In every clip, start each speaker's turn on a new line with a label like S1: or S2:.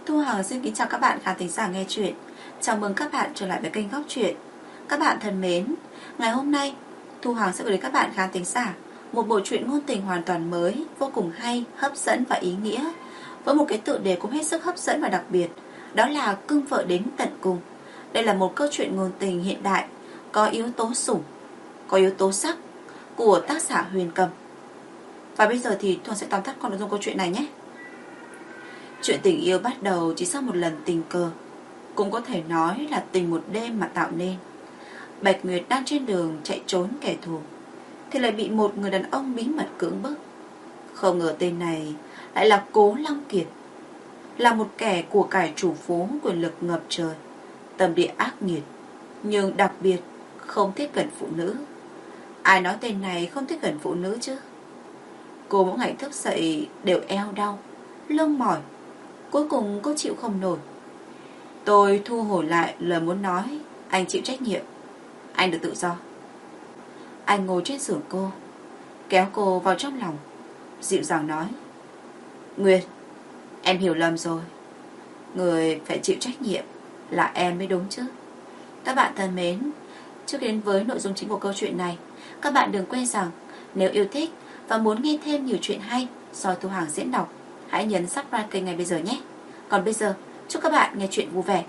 S1: Thu Hằng xin kính chào các bạn khán thính giả nghe chuyện. Chào mừng các bạn trở lại với kênh Góc Chuyện. Các bạn thân mến, ngày hôm nay Thu Hằng sẽ gửi đến các bạn khán thính giả một bộ truyện ngôn tình hoàn toàn mới, vô cùng hay, hấp dẫn và ý nghĩa, với một cái tựa đề cũng hết sức hấp dẫn và đặc biệt, đó là Cưng Vợ Đến Tận Cùng. Đây là một câu chuyện ngôn tình hiện đại, có yếu tố sủng, có yếu tố sắc của tác giả Huyền Cầm. Và bây giờ thì Thu Hằng sẽ tóm tắt con nội dung câu chuyện này nhé. Chuyện tình yêu bắt đầu chỉ sau một lần tình cờ, cũng có thể nói là tình một đêm mà tạo nên. Bạch Nguyệt đang trên đường chạy trốn kẻ thù, thì lại bị một người đàn ông bí mật cưỡng bức. Không ngờ tên này lại là Cố Long Kiệt, là một kẻ của cải chủ phố, quyền lực ngập trời, tâm địa ác nghiệt, nhưng đặc biệt không thích gần phụ nữ. Ai nói tên này không thích gần phụ nữ chứ? Cô mỗi ngày thức dậy đều eo đau, lưng mỏi. Cuối cùng cô chịu không nổi. Tôi thu hồi lại lời muốn nói. Anh chịu trách nhiệm, anh được tự do. Anh ngồi trên giường cô, kéo cô vào trong lòng, dịu dàng nói: Nguyệt, em hiểu lầm rồi. Người phải chịu trách nhiệm là em mới đúng chứ. Các bạn thân mến, trước đến với nội dung chính của câu chuyện này, các bạn đừng quên rằng nếu yêu thích và muốn nghe thêm nhiều chuyện hay do Thu Hằng diễn đọc, hãy nhấn subscribe kênh ngay bây giờ nhé. Còn bây giờ, chúc các bạn nghe chuyện vui vẻ.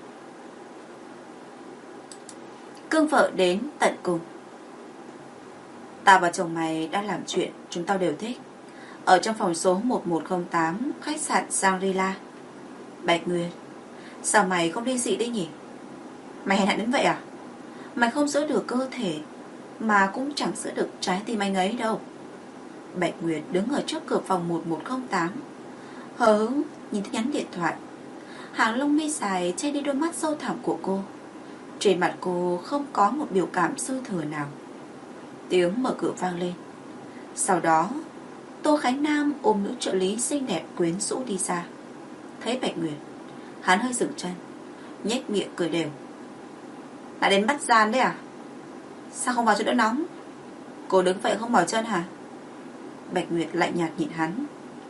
S1: Cưng Vợ Đến Tận Cùng. Tao và chồng mày đang làm chuyện chúng tao đều thích, ở trong phòng số 1108 khách sạn Shangri-La. Bạch Nguyệt, sao mày không ly dị đi nhỉ? Mày hèn hạ đến vậy à? Mày không giữ được cơ thể, mà cũng chẳng giữ được trái tim anh ấy đâu. Bạch Nguyệt đứng ở trước cửa phòng 1108, hờ hững nhìn tin nhắn điện thoại. Hàng lông mi dài che đi đôi mắt sâu thẳm của cô. Trên mặt cô không có một biểu cảm dư thừa nào. Tiếng mở cửa vang lên. Sau đó Tô Khánh Nam ôm nữ trợ lý xinh đẹp quyến rũ đi ra. Thấy Bạch Nguyệt, hắn hơi dừng chân, nhếch miệng cười đều. Lại đến bắt gian đấy à? Sao không vào chỗ đỡ nóng? Cô đứng vậy không mỏi chân hả? Bạch Nguyệt lạnh nhạt nhìn hắn.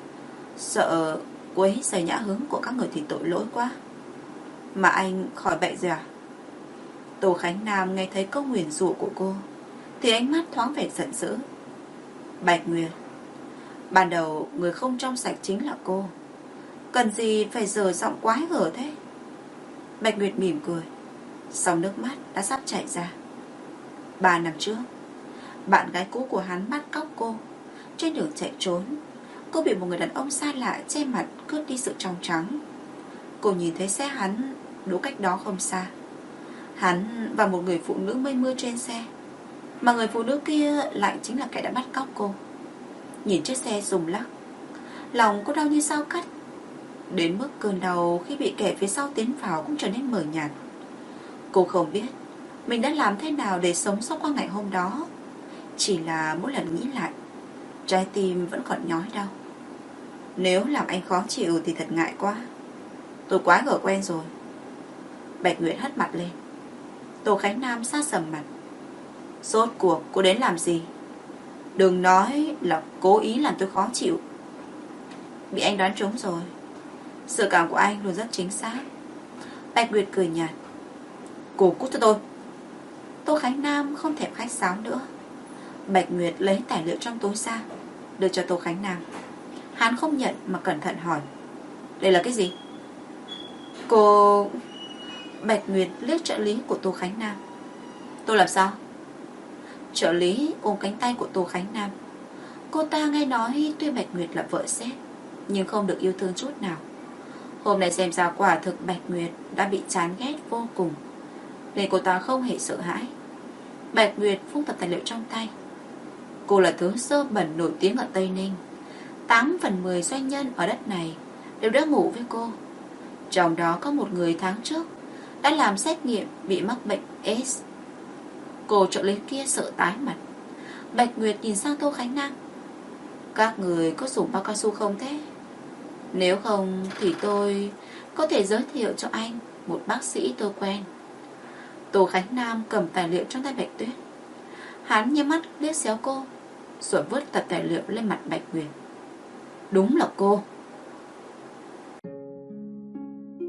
S1: Sợ quấy rầy nhã hứng của các người thì tội lỗi quá. Mà anh khỏi bệnh rồi à? Tô Khánh Nam nghe thấy câu nguyền rủa của cô thì ánh mắt thoáng vẻ giận dữ. Bạch Nguyệt, ban đầu người không trong sạch chính là cô, cần gì phải giở giọng quái gở thế? Bạch Nguyệt mỉm cười, song nước mắt đã sắp chảy ra. 3 năm trước, bạn gái cũ của hắn bắt cóc cô. Trên đường chạy trốn, cô bị một người đàn ông xa lạ che mặt cướp đi sự trong trắng. Cô nhìn thấy xe hắn đỗ cách đó không xa. Hắn và một người phụ nữ mây mưa trên xe, mà người phụ nữ kia lại chính là kẻ đã bắt cóc cô. Nhìn chiếc xe rung lắc, lòng cô đau như dao cắt, đến mức cơn đau khi bị kẻ phía sau tiến vào cũng trở nên mờ nhạt. Cô không biết mình đã làm thế nào để sống sót qua ngày hôm đó. Chỉ là mỗi lần nghĩ lại, trái tim vẫn còn nhói đau. Nếu làm anh khó chịu thì thật ngại quá. Tôi quá gở quen rồi. Bạch Nguyệt hất mặt lên. Tô Khánh Nam sát sầm mặt. Rốt cuộc cô đến làm gì? Đừng nói là cố ý làm tôi khó chịu. Bị anh đoán trúng rồi. Sự cảm của anh luôn rất chính xác. Bạch Nguyệt cười nhạt. Cô cút cho tôi. Tô Khánh Nam không thèm khách sáo nữa. Bạch Nguyệt lấy tài liệu trong túi ra, đưa cho Tô Khánh Nam. Hắn không nhận mà cẩn thận hỏi. Đây là cái gì? Cô... Bạch Nguyệt liếc trợ lý của Tô Khánh Nam. Tôi làm sao? Trợ lý ôm cánh tay của Tô Khánh Nam. Cô ta nghe nói tuy Bạch Nguyệt là vợ sếp, nhưng không được yêu thương chút nào. Hôm nay xem ra quả thực Bạch Nguyệt đã bị chán ghét vô cùng, nên cô ta không hề sợ hãi. Bạch Nguyệt phung tập tài liệu trong tay. Cô là thứ sơ bẩn nổi tiếng ở Tây Ninh. 8 phần 10 doanh nhân ở đất này đều đã ngủ với cô. Trong đó có một người tháng trước đã làm xét nghiệm bị mắc bệnh AIDS. Cô trợ lý kia sợ tái mặt. Bạch Nguyệt nhìn sang Tô Khánh Nam. Các người có dùng bao cao su không thế? Nếu không thì tôi có thể giới thiệu cho anh một bác sĩ tôi quen. Tô Khánh Nam cầm tài liệu trong tay Bạch Tuyết. Hắn nhắm mắt liếc xéo cô, rồi vứt tập tài liệu lên mặt Bạch Nguyệt. Đúng là cô.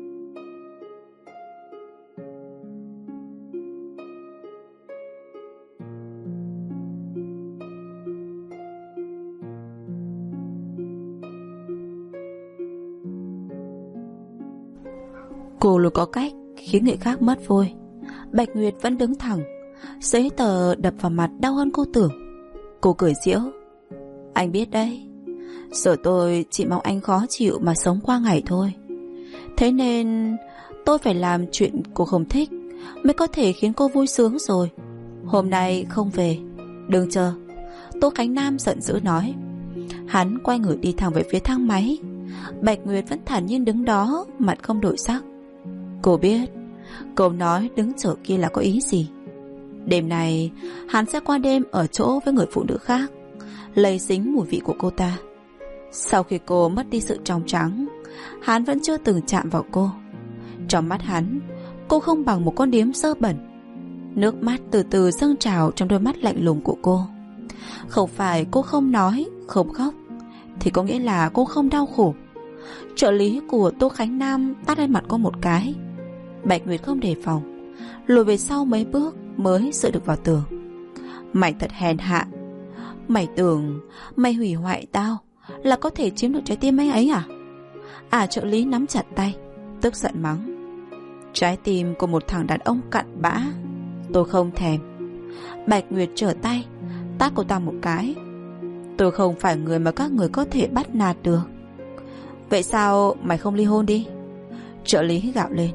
S1: Cô luôn có cách khiến người khác mất vui. Bạch Nguyệt vẫn đứng thẳng, giấy tờ đập vào mặt đau hơn cô tưởng. Cô cười giễu. Anh biết đấy, giờ tôi chỉ mong anh khó chịu mà sống qua ngày thôi. Thế nên tôi phải làm chuyện cô không thích mới có thể khiến cô vui sướng rồi. Hôm nay không về, đừng chờ. Tô Khánh Nam giận dữ nói. Hắn quay người đi thẳng về phía thang máy. Bạch Nguyệt vẫn thản nhiên đứng đó, mặt không đổi sắc. Cô biết câu nói đứng chờ kia là có ý gì. Đêm này hắn sẽ qua đêm ở chỗ với người phụ nữ khác, lây dính mùi vị của cô ta. Sau khi cô mất đi sự trong trắng, hắn vẫn chưa từng chạm vào cô. Trong mắt hắn, cô không bằng một con điếm dơ bẩn. Nước mắt từ từ dâng trào trong đôi mắt lạnh lùng của cô. Không phải cô không nói, không khóc, thì có nghĩa là cô không đau khổ. Trợ lý của Tô Khánh Nam tát lên mặt cô một cái. Bạch Nguyệt không đề phòng, lùi về sau mấy bước mới dựa được vào tường. Mày thật hèn hạ. Mày tưởng mày hủy hoại tao là có thể chiếm được trái tim anh ấy à? Trợ lý nắm chặt tay, tức giận mắng. Trái tim của một thằng đàn ông cặn bã tôi không thèm. Bạch Nguyệt trở tay tát cô ta một cái. Tôi không phải người mà các người có thể bắt nạt được. Vậy sao mày không ly hôn đi? Trợ lý gạo lên.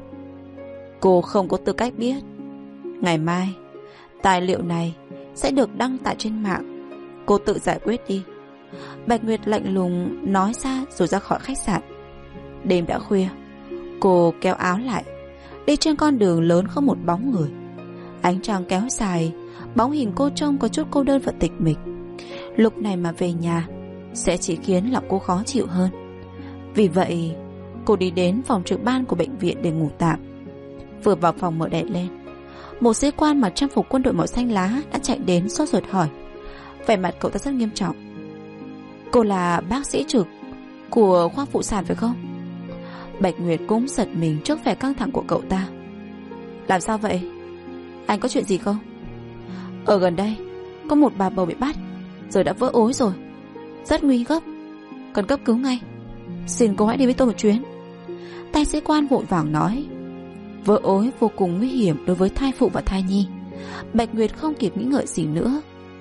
S1: Cô không có tư cách biết. Ngày mai tài liệu này sẽ được đăng tải trên mạng, cô tự giải quyết đi. Bạch Nguyệt lạnh lùng nói ra rồi ra khỏi khách sạn. Đêm đã khuya, cô kéo áo lại, đi trên con đường lớn không một bóng người. Ánh trăng kéo dài, bóng hình cô trông có chút cô đơn và tịch mịch. Lúc này mà về nhà sẽ chỉ khiến lòng cô khó chịu hơn. Vì vậy cô đi đến phòng trực ban của bệnh viện để ngủ tạm. Vừa vào phòng mở đèn lên, một sĩ quan mặc trang phục quân đội màu xanh lá đã chạy đến sốt ruột hỏi. Vẻ mặt cậu ta rất nghiêm trọng. Cô là bác sĩ trực của khoa phụ sản phải không? Bạch Nguyệt cũng giật mình trước vẻ căng thẳng của cậu ta. Làm sao vậy? Anh có chuyện gì không? Ở gần đây có một bà bầu bị bắt, rồi đã vỡ ối rồi. Rất nguy gấp, cần cấp cứu ngay. Xin cô hãy đi với tôi một chuyến. Tài sĩ quan vội vàng nói. Vỡ ối vô cùng nguy hiểm đối với thai phụ và thai nhi. Bạch Nguyệt không kịp nghĩ ngợi gì nữa.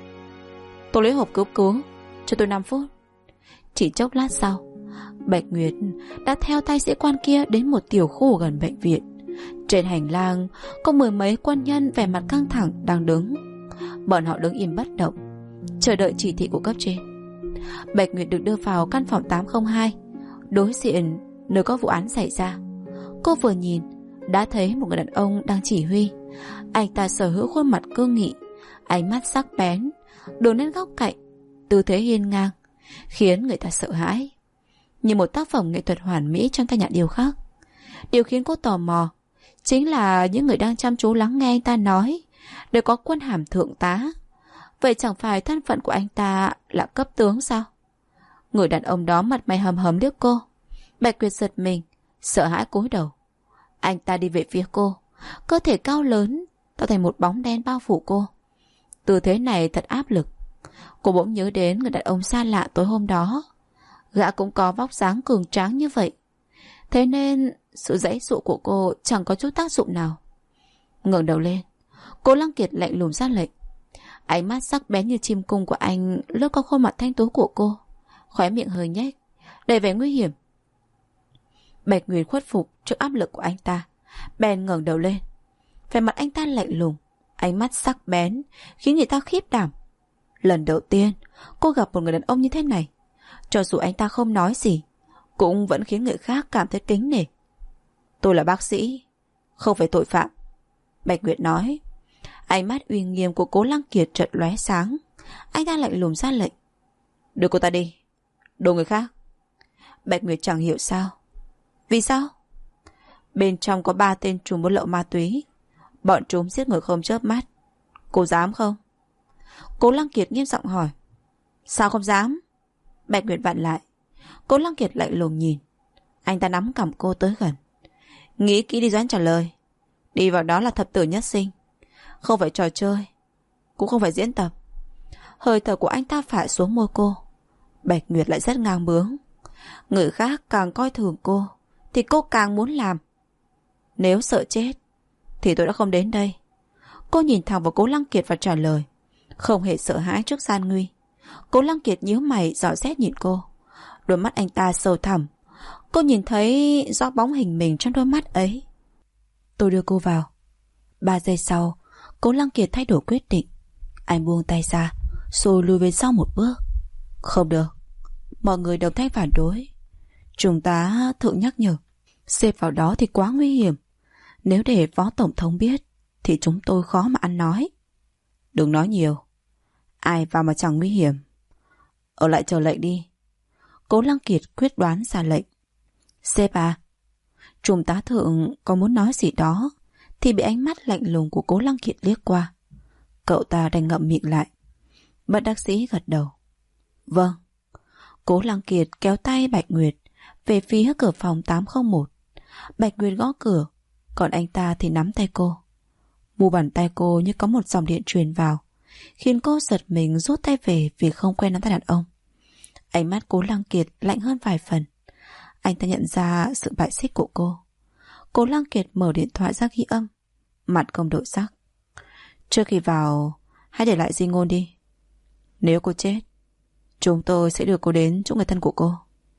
S1: Tôi lấy hộp cấp cứu, cho tôi 5 phút. Chỉ chốc lát sau, Bạch Nguyệt đã theo tài sĩ quan kia đến một tiểu khu gần bệnh viện. Trên hành lang có 10 mấy quân nhân vẻ mặt căng thẳng đang đứng. Bọn họ đứng im bất động, chờ đợi chỉ thị của cấp trên. Bạch Nguyệt được đưa vào căn phòng 802, đối diện nơi có vụ án xảy ra. Cô vừa nhìn đã thấy một người đàn ông đang chỉ huy. Anh ta sở hữu khuôn mặt cương nghị, ánh mắt sắc bén, đường nét góc cạnh, tư thế hiên ngang, khiến người ta sợ hãi, như một tác phẩm nghệ thuật hoàn mỹ trong tay nhà điêu khắc. Điều khiến cô tò mò chính là những người đang chăm chú lắng nghe anh ta nói đều có quân hàm thượng tá. Vậy chẳng phải thân phận của anh ta là cấp tướng sao? Người đàn ông đó mặt mày hầm hầm liếc cô. Bạch Nguyệt giật mình, sợ hãi cúi đầu. Anh ta đi về phía cô, cơ thể cao lớn tạo thành một bóng đen bao phủ cô. Tư thế này thật áp lực. Cô bỗng nhớ đến người đàn ông xa lạ tối hôm đó. Gã cũng có vóc dáng cường tráng như vậy. Thế nên sự giãy giụa của cô chẳng có chút tác dụng nào. Ngẩng đầu lên, Cố Lăng Kiệt lạnh lùng ra lệnh. Ánh mắt sắc bén như chim cung của anh lướt qua khuôn mặt thanh tú của cô, khóe miệng hơi nhếch, đầy vẻ nguy hiểm. Bạch Nguyệt khuất phục trước áp lực của anh ta, bèn ngẩng đầu lên. Vẻ mặt anh ta lạnh lùng, ánh mắt sắc bén khiến người ta khiếp đảm. Lần đầu tiên cô gặp một người đàn ông như thế này, cho dù anh ta không nói gì cũng vẫn khiến người khác cảm thấy kính nể. Tôi là bác sĩ, không phải tội phạm, Bạch Nguyệt nói. Ánh mắt uy nghiêm của Cố Lăng Kiệt chợt lóe sáng. Anh ta lạnh lùng ra lệnh. Đưa cô ta đi, đồ người khác. Bạch Nguyệt chẳng hiểu sao. Vì sao? Bên trong có 3 tên trùm buôn lậu ma túy. Bọn chúng giết người không chớp mắt. Cô dám không? Cố Lăng Kiệt nghiêm giọng hỏi. Sao không dám? Bạch Nguyệt vặn lại. Cố Lăng Kiệt lạnh lùng nhìn. Anh ta nắm cằm cô tới gần. Nghĩ kỹ đi Doãn trả lời. Đi vào đó là thập tử nhất sinh, không phải trò chơi, cũng không phải diễn tập. Hơi thở của anh ta phả xuống môi cô. Bạch Nguyệt lại rất ngang bướng. Người khác càng coi thường cô thì cô càng muốn làm. Nếu sợ chết thì tôi đã không đến đây. Cô nhìn thẳng vào Cố Lăng Kiệt và trả lời, không hề sợ hãi trước gian nguy. Cố Lăng Kiệt nhíu mày dò xét nhìn cô. Đôi mắt anh ta sâu thẳm. Cô nhìn thấy rõ bóng hình mình trong đôi mắt ấy. Tôi đưa cô vào. 3 giây sau, Cố Lăng Kiệt thay đổi quyết định. Anh buông tay ra, rồi lùi về sau một bước. Không được. Mọi người đồng thanh phản đối. Chúng ta thượng nhắc nhở, xếp vào đó thì quá nguy hiểm. Nếu để phó tổng thống biết thì chúng tôi khó mà ăn nói. Đừng nói nhiều. Ai vào mà chẳng nguy hiểm. Ở lại chờ lệnh đi. Cố Lăng Kiệt quyết đoán ra lệnh. Sếp à. Trung tá thượng có muốn nói gì đó thì bị ánh mắt lạnh lùng của Cố Lăng Kiệt liếc qua. Cậu ta đành ngậm miệng lại. Bất đắc dĩ gật đầu. Vâng. Cố Lăng Kiệt kéo tay Bạch Nguyệt về phía cửa phòng 801. Bạch Nguyệt gõ cửa, còn anh ta thì nắm tay cô. Mu bàn tay cô như có một dòng điện truyền vào, khiến cô giật mình rút tay về vì không quen nắm tay đàn ông. Ánh mắt Cố Lăng Kiệt lạnh hơn vài phần. Anh ta nhận ra sự bại xích của cô. Cố Lăng Kiệt mở điện thoại ra ghi âm, mặt không đổi sắc. Trước khi vào, hãy để lại di ngôn đi. Nếu cô chết, chúng tôi sẽ đưa cô đến chỗ người thân của cô.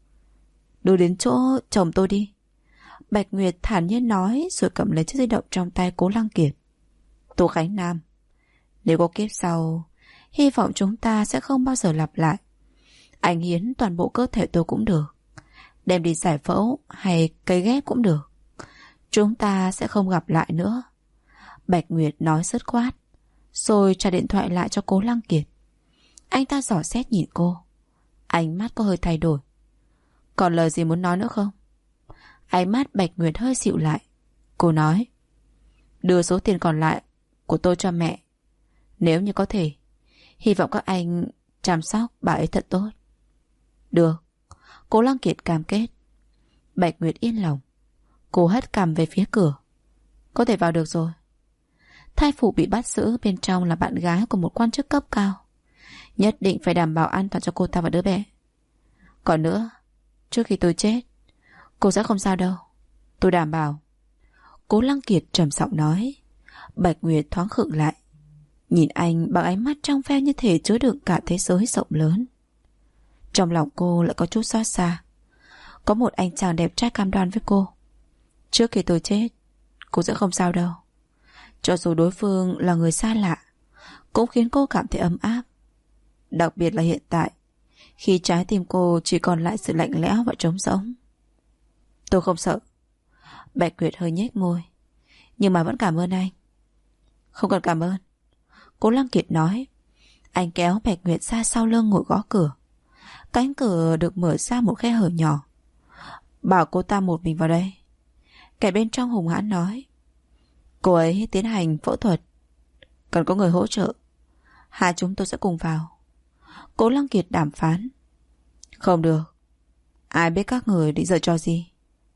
S1: Đưa đến chỗ chồng tôi đi. Bạch Nguyệt thản nhiên nói, rồi cầm lấy chiếc di động trong tay Cố Lăng Kiệt. Tô Khánh Nam, nếu có kiếp sau, hy vọng chúng ta sẽ không bao giờ lặp lại. Anh hiến toàn bộ cơ thể tôi cũng được, đem đi giải phẫu hay cấy ghép cũng được. Chúng ta sẽ không gặp lại nữa. Bạch Nguyệt nói dứt khoát, rồi trả điện thoại lại cho Cố Lăng Kiệt. Anh ta dò xét nhìn cô. Ánh mắt có hơi thay đổi. Còn lời gì muốn nói nữa không? Ánh mắt Bạch Nguyệt hơi dịu lại. Cô nói, đưa số tiền còn lại của tôi cho mẹ. Nếu như có thể, hy vọng các anh chăm sóc bà ấy thật tốt. Được. Cố Lăng Kiệt cam kết. Bạch Nguyệt yên lòng. Cô hất cằm về phía cửa. Có thể vào được rồi. Thai phụ bị bắt giữ bên trong là bạn gái của một quan chức cấp cao. Nhất định phải đảm bảo an toàn cho cô ta và đứa bé. Còn nữa, trước khi tôi chết, cô sẽ không sao đâu. Tôi đảm bảo. Cố Lăng Kiệt trầm giọng nói. Bạch Nguyệt thoáng khựng lại, nhìn anh bằng ánh mắt trong veo như thể chứa đựng cả thế giới rộng lớn. Trong lòng cô lại có chút xót xa. Có một anh chàng đẹp trai cam đoan với cô, trước khi tôi chết, cô sẽ không sao đâu. Cho dù đối phương là người xa lạ, cũng khiến cô cảm thấy ấm áp. Đặc biệt là hiện tại, khi trái tim cô chỉ còn lại sự lạnh lẽo và trống rỗng. Tôi không sợ. Bạch Nguyệt hơi nhếch môi, nhưng mà vẫn cảm ơn anh. Không cần cảm ơn. Cố Lăng Kiệt nói. Anh kéo Bạch Nguyệt ra sau lưng ngồi gõ cửa. Cánh cửa được mở ra một khe hở nhỏ. Bảo cô ta một mình vào đây. Kẻ bên trong hùng hãn nói. Cô ấy tiến hành phẫu thuật, cần có người hỗ trợ. Hai chúng tôi sẽ cùng vào. Cố Lăng Kiệt đàm phán. Không được. Ai biết các người định giở trò gì.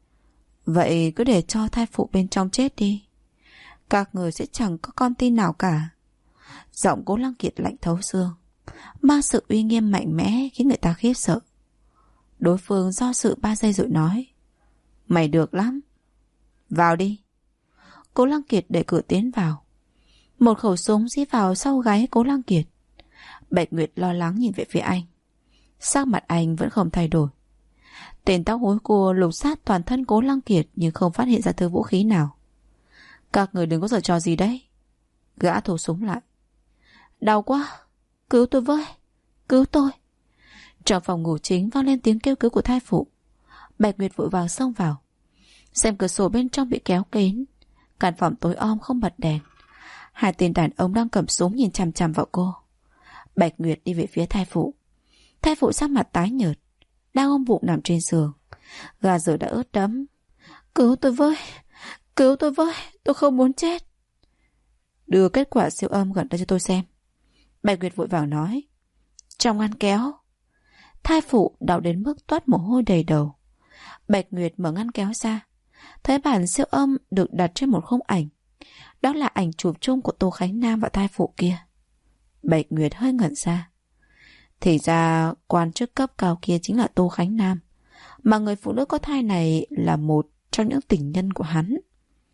S1: Vậy cứ để cho thai phụ bên trong chết đi. Các người sẽ chẳng có con tin nào cả. Giọng Cố Lăng Kiệt lạnh thấu xương, mang sự uy nghiêm mạnh mẽ khiến người ta khiếp sợ. Đối phương do sự 3 giây rồi nói. Mày được lắm. Vào đi. Cố Lăng Kiệt đẩy cửa tiến vào. Một khẩu súng dí vào sau gáy Cố Lăng Kiệt. Bạch Nguyệt lo lắng nhìn về phía anh. Sắc mặt anh vẫn không thay đổi. Tên tóc hối cua lục sát toàn thân Cố Lăng Kiệt, nhưng không phát hiện ra thứ vũ khí nào. Các người đừng có giở trò gì đấy. Gã thổ súng lại. Đau quá. Cứu tôi với. Cứu tôi. Trong phòng ngủ chính vang lên tiếng kêu cứu của thai phụ. Bạch Nguyệt vội vàng xông vào. Xem cửa sổ bên trong bị kéo kín. Căn phòng tối om không bật đèn. Hai tên đàn ông đang cầm súng nhìn chằm chằm vào cô. Bạch Nguyệt đi về phía thai phụ. Thai phụ sắc mặt tái nhợt, đang ôm bụng nằm trên giường. Gà giờ đã ướt đẫm. Cứu tôi với. Cứu tôi với. Tôi không muốn chết. Đưa kết quả siêu âm gần đây cho tôi xem. Bạch Nguyệt vội vàng nói. Trong ngăn kéo. Thai phụ đau đến mức toát mồ hôi đầy đầu. Bạch Nguyệt mở ngăn kéo ra, thấy bản siêu âm được đặt trên một khung ảnh. Đó là ảnh chụp chung của Tô Khánh Nam và thai phụ kia. Bạch Nguyệt hơi ngẩn ra. Thì ra quan chức cấp cao kia chính là Tô Khánh Nam, mà người phụ nữ có thai này là một trong những tình nhân của hắn.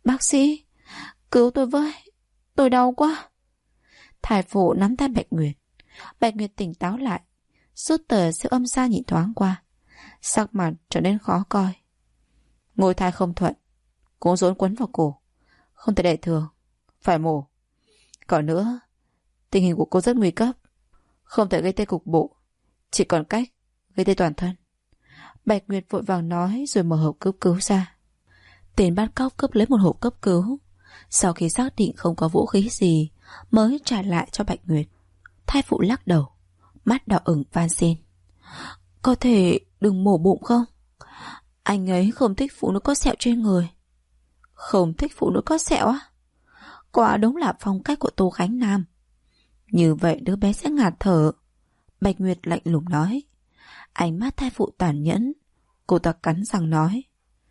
S1: Bác sĩ, cứu tôi với, tôi đau quá. Thai phụ nắm tay Bạch Nguyệt. Bạch Nguyệt tỉnh táo lại, rút tờ siêu âm ra nhìn thoáng qua, sắc mặt trở nên khó coi. Ngôi thai không thuận, cuống rốn quấn vào cổ, không thể đẻ thường, phải mổ. Còn nữa, tình hình của cô rất nguy cấp, không thể gây tê cục bộ, chỉ còn cách gây tê toàn thân. Bạch Nguyệt vội vàng nói rồi mở hộp cấp cứu ra. Tên bắt cóc cướp lấy một hộp cấp cứu, sau khi xác định không có vũ khí gì mới trả lại cho Bạch Nguyệt. Thai phụ lắc đầu, mắt đỏ ửng van xin: Có thể đừng mổ bụng không? Anh ấy không thích phụ nữ có sẹo trên người. Không thích phụ nữ có sẹo á? Quả đúng là phong cách của Tô Khánh Nam. Như vậy đứa bé sẽ ngạt thở. Bạch Nguyệt lạnh lùng nói. Ánh mắt thai phụ tàn nhẫn. Cô ta cắn răng nói: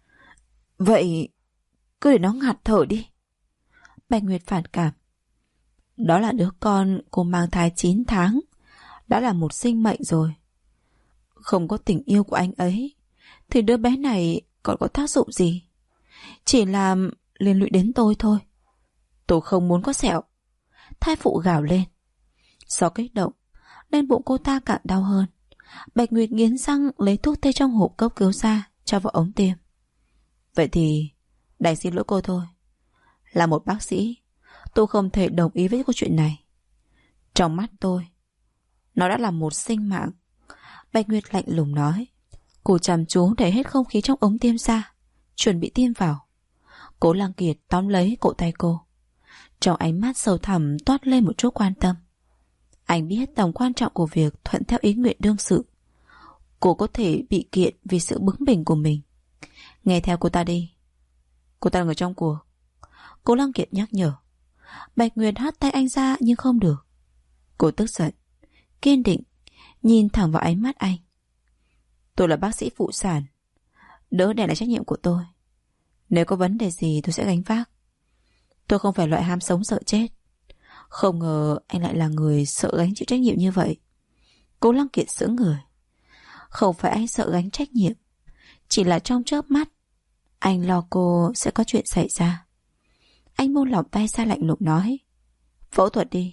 S1: Vậy cứ để nó ngạt thở đi. Bạch Nguyệt phản cảm. Đó là đứa con cô mang thai 9 tháng, đã là một sinh mệnh rồi. Không có tình yêu của anh ấy thì đứa bé này còn có tác dụng gì? Chỉ làm liên lụy đến tôi thôi. Tôi không muốn có sẹo. Thai phụ gào lên. Do kích động nên bụng cô ta càng đau hơn. Bạch Nguyệt nghiến răng lấy thuốc tê trong hộp cấp cứu ra cho vào ống tiêm. Vậy thì đành xin lỗi cô thôi. Là một bác sĩ, tôi không thể đồng ý với câu chuyện này. Trong mắt tôi, nó đã là một sinh mạng. Bạch Nguyệt lạnh lùng nói. Cô chăm chú để hết không khí trong ống tiêm ra, chuẩn bị tiêm vào. Cố Lăng Kiệt tóm lấy cổ tay cô. Trong ánh mắt sâu thẳm toát lên một chút quan tâm. Anh biết tầm quan trọng của việc thuận theo ý nguyện đương sự. Cô có thể bị kiện vì sự bướng bỉnh của mình. Nghe theo cô ta đi. Cô ta là người trong cuộc. Cố Lăng Kiệt nhắc nhở. Bạch Nguyệt hất tay anh ra nhưng không được. Cô tức giận, kiên định, nhìn thẳng vào ánh mắt anh. Tôi là bác sĩ phụ sản, đỡ đẻ là trách nhiệm của tôi. Nếu có vấn đề gì tôi sẽ gánh vác. Tôi không phải loại ham sống sợ chết. Không ngờ anh lại là người sợ gánh chịu trách nhiệm như vậy. Cố Lăng Kiệt sững người. Không phải anh sợ gánh trách nhiệm, chỉ là trong chớp mắt anh lo cô sẽ có chuyện xảy ra. Anh buông lỏng tay ra lạnh lùng nói. Phẫu thuật đi.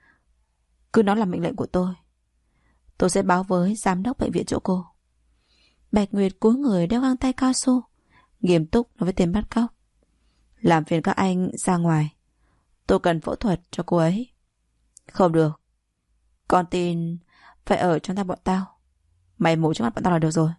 S1: Cứ nói là mệnh lệnh của tôi. Tôi sẽ báo với giám đốc bệnh viện chỗ cô. Bạch Nguyệt cúi người đeo găng tay cao su, nghiêm túc nói với tên bắt cóc. Làm phiền các anh ra ngoài. Tôi cần phẫu thuật cho cô ấy. Không được. Con tin phải ở trong tay bọn tao. Mày mổ trước mặt bọn tao là được rồi.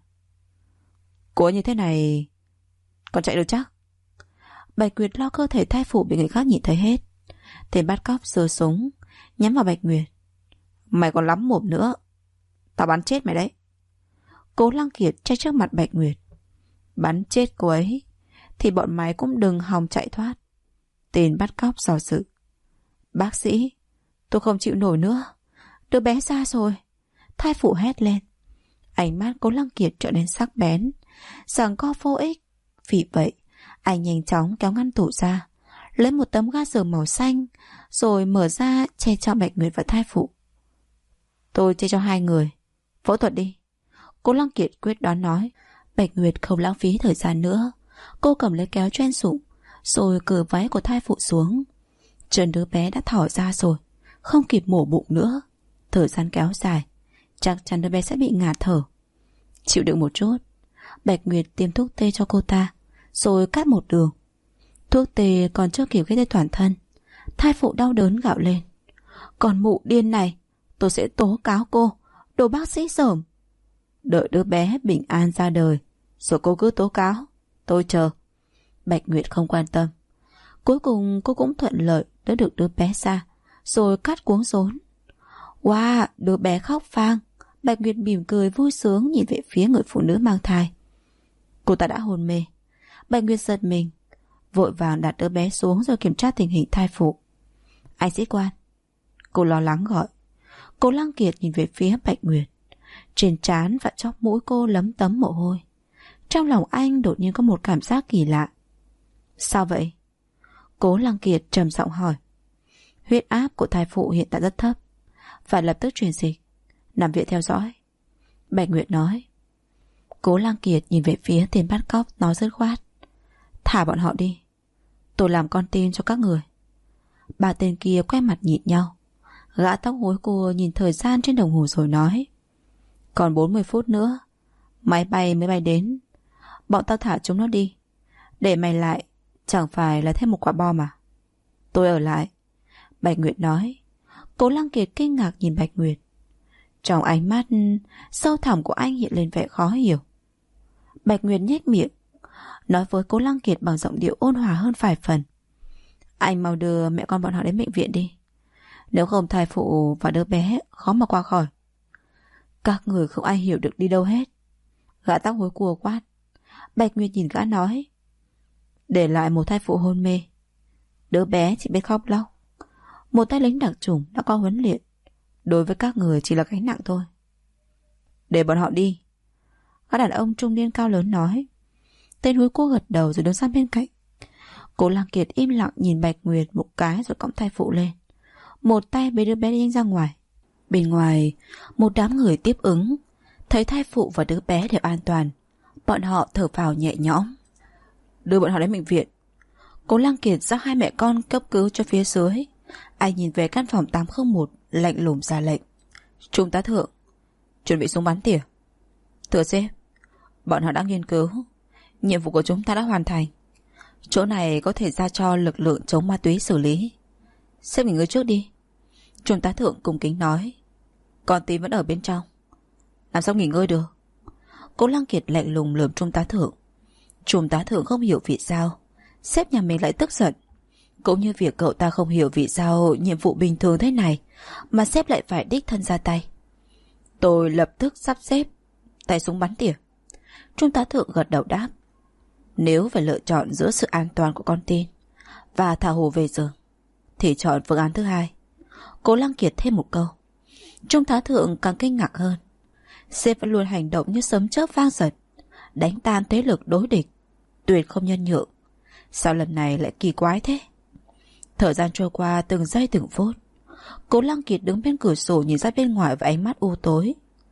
S1: Cô ấy như thế này còn chạy được chắc? Bạch Nguyệt lo cơ thể thai phụ bị người khác nhìn thấy hết. Tên bắt cóc giơ súng nhắm vào Bạch Nguyệt. Mày còn lắm mồm nữa, tao bắn chết mày đấy. Cố Lăng Kiệt che trước mặt Bạch Nguyệt. Bắn chết cô ấy thì bọn mày cũng đừng hòng chạy thoát. Tên bắt cóc do dự. Bác sĩ, tôi không chịu nổi nữa. Đứa bé ra rồi. Thai phụ hét lên. Ánh mắt Cố Lăng Kiệt trở nên sắc bén, giằng co vô ích. Vì vậy anh nhanh chóng kéo ngăn tủ ra, lấy một tấm ga giường màu xanh, rồi mở ra che cho Bạch Nguyệt và thai phụ. Tôi che cho 2 người. Phẫu thuật đi. Cố Lăng Kiệt quyết đoán nói. Bạch Nguyệt không lãng phí thời gian nữa. Cô cầm lấy kéo chuyên dụng, rồi cởi váy của thai phụ xuống. Chân đứa bé đã thỏ ra rồi, không kịp mổ bụng nữa. Thời gian kéo dài, chắc chắn đứa bé sẽ bị ngạt thở. Chịu đựng một chút. Bạch Nguyệt tiêm thuốc tê cho cô ta, rồi cắt một đường. Thuốc tê còn chưa kịp gây tê toàn thân. Thai phụ đau đớn gạo lên. Còn mụ điên này, tôi sẽ tố cáo cô, đồ bác sĩ dởm. Đợi đứa bé bình an ra đời, rồi cô cứ tố cáo. Tôi chờ. Bạch Nguyệt không quan tâm. Cuối cùng cô cũng thuận lợi đỡ được đứa bé ra, rồi cắt cuống rốn. Wow, đứa bé khóc vang. Bạch Nguyệt mỉm cười vui sướng nhìn về phía người phụ nữ mang thai. Cô ta đã hôn mê. Bạch Nguyệt giật mình, vội vàng đặt đứa bé xuống rồi kiểm tra tình hình thai phụ. Anh sĩ quan. Cô lo lắng gọi. Cố Lăng Kiệt nhìn về phía Bạch Nguyệt. Trên trán và chóp mũi cô lấm tấm mồ hôi. Trong lòng anh đột nhiên có một cảm giác kỳ lạ. Sao vậy? Cố Lăng Kiệt trầm giọng hỏi. Huyết áp của thai phụ hiện tại rất thấp, phải lập tức truyền dịch, nằm viện theo dõi. Bạch Nguyệt nói. Cố Lăng Kiệt nhìn về phía tên bắt cóc nói dứt khoát. Thả bọn họ đi. Tôi làm con tin cho các người. Ba tên kia quay mặt nhìn nhau. Gã tóc hối cua nhìn thời gian trên đồng hồ rồi nói: Còn 40 phút nữa máy bay mới bay đến. Bọn tao thả chúng nó đi. Để mày lại chẳng phải là thêm một quả bom à? Tôi ở lại, Bạch Nguyệt nói. Cố Lăng Kiệt kinh ngạc nhìn Bạch Nguyệt. Trong ánh mắt sâu thẳm của anh hiện lên vẻ khó hiểu. Bạch Nguyệt nhếch miệng, nói với Cố Lăng Kiệt bằng giọng điệu ôn hòa hơn vài phần: Anh mau đưa mẹ con bọn họ đến bệnh viện đi. Nếu không thai phụ và đứa bé khó mà qua khỏi. Các người không ai hiểu được đi đâu hết. Gã tóc hối cua quát. Bạch Nguyệt nhìn gã nói: Để lại một thai phụ hôn mê. Đứa bé chỉ biết khóc lóc. Một tay lính đặc chủng đã có huấn luyện, đối với các người chỉ là gánh nặng thôi. Để bọn họ đi, gã đàn ông trung niên cao lớn nói. Tên hối cua gật đầu rồi đứng sang bên cạnh. Cố Lăng Kiệt im lặng nhìn Bạch Nguyệt một cái rồi cõng thai phụ lên. Một tay bế đứa bé đi nhanh ra ngoài. Bên ngoài, một đám người tiếp ứng. Thấy thai phụ và đứa bé đều an toàn, bọn họ thở phào nhẹ nhõm. Đưa bọn họ đến bệnh viện. Cố Lăng Kiệt giao hai mẹ con cấp cứu cho phía dưới. Anh nhìn về căn phòng 801, lạnh lùng ra lệnh. Trung tá thượng, chuẩn bị súng bắn tỉa. Thưa sếp, bọn họ đã nghiên cứu. Nhiệm vụ của chúng ta đã hoàn thành. Chỗ này có thể giao cho lực lượng chống ma túy xử lý. Sếp nghỉ ngơi trước đi, Trung tá thượng cung kính nói. Con tím vẫn ở bên trong, làm sao nghỉ ngơi được? Cố Lăng Kiệt lạnh lùng lườm Trung tá thượng. Trung tá thượng không hiểu vì sao sếp nhà mình lại tức giận, cũng như việc cậu ta không hiểu vì sao nhiệm vụ bình thường thế này mà sếp lại phải đích thân ra tay. Tôi lập tức sắp xếp tay súng bắn tỉa. Trung tá thượng gật đầu đáp. Nếu phải lựa chọn giữa sự an toàn của con tin và thả hồ về giường thì chọn phương án thứ hai. Cố Lăng Kiệt thêm một câu. Trung tá thượng càng kinh ngạc hơn. Sếp vẫn luôn hành động như sấm chớp vang giật, đánh tan thế lực đối địch, tuyệt không nhân nhượng. Sao lần này lại kỳ quái thế? Thời gian trôi qua từng giây từng phút. Cố Lăng Kiệt đứng bên cửa sổ nhìn ra bên ngoài với ánh mắt u tối.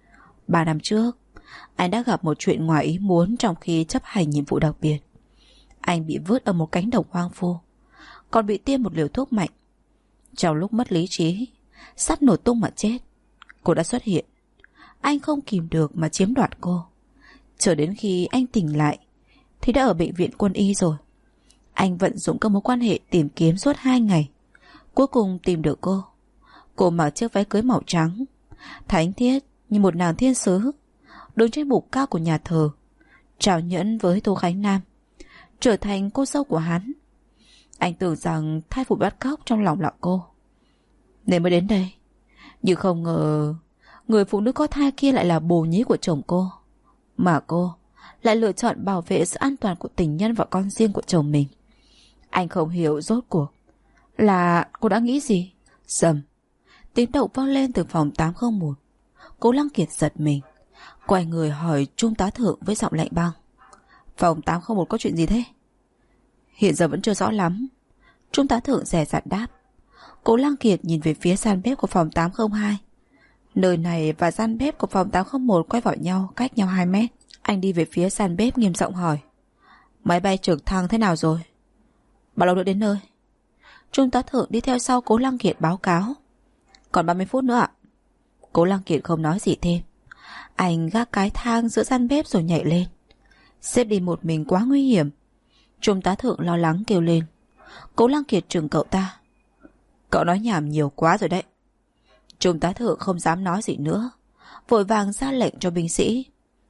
S1: 3 năm trước, anh đã gặp một chuyện ngoài ý muốn trong khi chấp hành nhiệm vụ đặc biệt. Anh bị vứt ở một cánh đồng hoang vu, còn bị tiêm một liều thuốc mạnh. Trong lúc mất lý trí, sắp nổ tung mà chết, cô đã xuất hiện. Anh không kìm được mà chiếm đoạt cô. Chờ đến khi anh tỉnh lại thì đã ở bệnh viện quân y rồi. Anh vận dụng các mối quan hệ tìm kiếm suốt 2 ngày, cuối cùng tìm được cô. Cô mặc chiếc váy cưới màu trắng, thánh thiết như một nàng thiên sứ, đứng trên bục cao của nhà thờ, trao nhẫn với Tô Khánh Nam, trở thành cô dâu của hắn. Anh tưởng rằng thai phụ bắt cóc trong lòng là cô, nên mới đến đây. Nhưng không ngờ người phụ nữ có thai kia lại là bồ nhí của chồng cô, mà cô lại lựa chọn bảo vệ sự an toàn của tình nhân và con riêng của chồng mình. Anh không hiểu rốt cuộc là cô đã nghĩ gì. Rầm, tiếng động vang lên từ phòng 801. Cố Lăng Kiệt giật mình, quay người hỏi Trung tá thượng với giọng lạnh băng. Phòng 801 có chuyện gì thế? Hiện giờ vẫn chưa rõ lắm, Trung tá thượng dè dặt đáp. Cố Lăng Kiệt nhìn về phía gian bếp của phòng 802. Nơi này và gian bếp của phòng 801 quay vào nhau, cách nhau 2 mét. Anh đi về phía gian bếp nghiêm giọng hỏi. Máy bay trực thăng thế nào rồi? Bao lâu nữa đến nơi? Trung tá thượng đi theo sau Cố Lăng Kiệt báo cáo. Còn 30 phút nữa ạ. Cố Lăng Kiệt không nói gì thêm. Anh gác cái thang giữa gian bếp rồi nhảy lên. Xếp đi một mình quá nguy hiểm. Trung tá thượng lo lắng kêu lên. Cố Lăng Kiệt trừng cậu ta. Cậu nói nhảm nhiều quá rồi đấy. Trung tá thượng không dám nói gì nữa, vội vàng ra lệnh cho binh sĩ.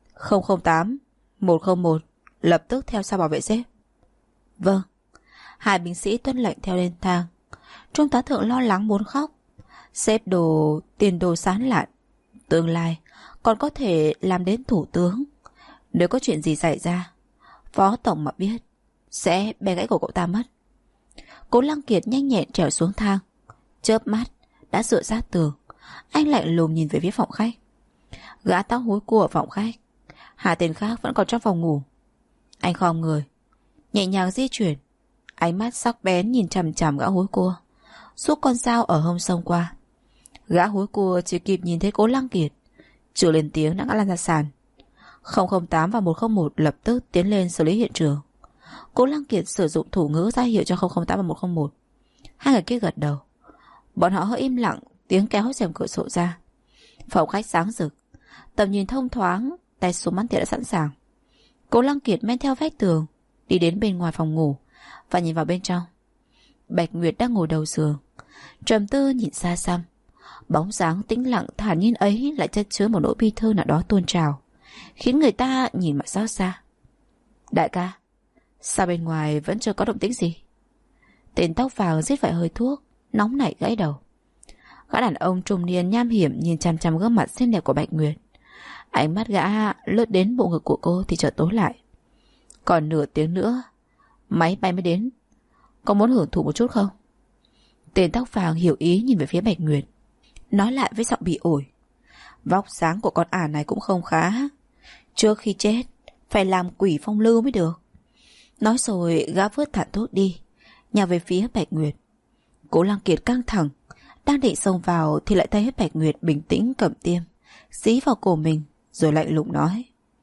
S1: 008 101 lập tức theo sau bảo vệ sếp. Vâng. Hai binh sĩ tuân lệnh theo lên thang. Trung tá thượng lo lắng muốn khóc. Xếp đồ tiền đồ sán lạn, tương lai còn có thể làm đến thủ tướng. Nếu có chuyện gì xảy ra, phó tổng mà biết sẽ bẻ gãy cổ cậu ta mất. Cố Lăng Kiệt nhanh nhẹn trèo xuống thang, chớp mắt đã dựa sát tường. Anh lạnh lùng nhìn về phía phòng khách. Gã tóc hối cua ở phòng khách, hai tên khác vẫn còn trong phòng ngủ. Anh khom người, nhẹ nhàng di chuyển, ánh mắt sắc bén nhìn chằm chằm gã hối cua, rút con dao ở hông xông qua. Gã hối cua chỉ kịp nhìn thấy Cố Lăng Kiệt, chưa lên tiếng đã ngã lăn ra sàn. 008 và 101 lập tức tiến lên xử lý hiện trường. Cố Lăng Kiệt sử dụng thủ ngữ ra hiệu cho 008 và 101. Hai người kia gật đầu. Bọn họ hơi im lặng, tiếng kéo rèm cửa sổ ra. Phòng khách sáng rực, tầm nhìn thông thoáng, tay súng bắn tỉa đã sẵn sàng. Cố Lăng Kiệt men theo vách tường, đi đến bên ngoài phòng ngủ và nhìn vào bên trong. Bạch Nguyệt đang ngồi đầu giường, trầm tư nhìn xa xăm. Bóng dáng tĩnh lặng thản nhiên ấy lại chất chứa một nỗi bi thương nào đó tuôn trào, khiến người ta nhìn mà xót xa. Đại ca, sao bên ngoài vẫn chưa có động tĩnh gì? Tên tóc vàng rít vài hơi thuốc, nóng nảy gãy đầu. Gã đàn ông trung niên nham hiểm nhìn chằm chằm gương mặt xinh đẹp của Bạch Nguyệt. Ánh mắt gã lướt đến bộ ngực của cô thì chợt tối lại. Còn nửa tiếng nữa máy bay mới đến, có muốn hưởng thụ một chút không? Tên tóc vàng hiểu ý nhìn về phía Bạch Nguyệt, nói lại với giọng bị ổi. Vóc dáng của con ả này cũng không khá, trước khi chết phải làm quỷ phong lưu mới được. Nói rồi gã vứt thản thuốc đi, nhào về phía Bạch Nguyệt. Cố Lăng Kiệt căng thẳng, đang định xông vào thì lại thấy Bạch Nguyệt bình tĩnh cầm tiêm dí vào cổ mình, rồi lạnh lùng nói: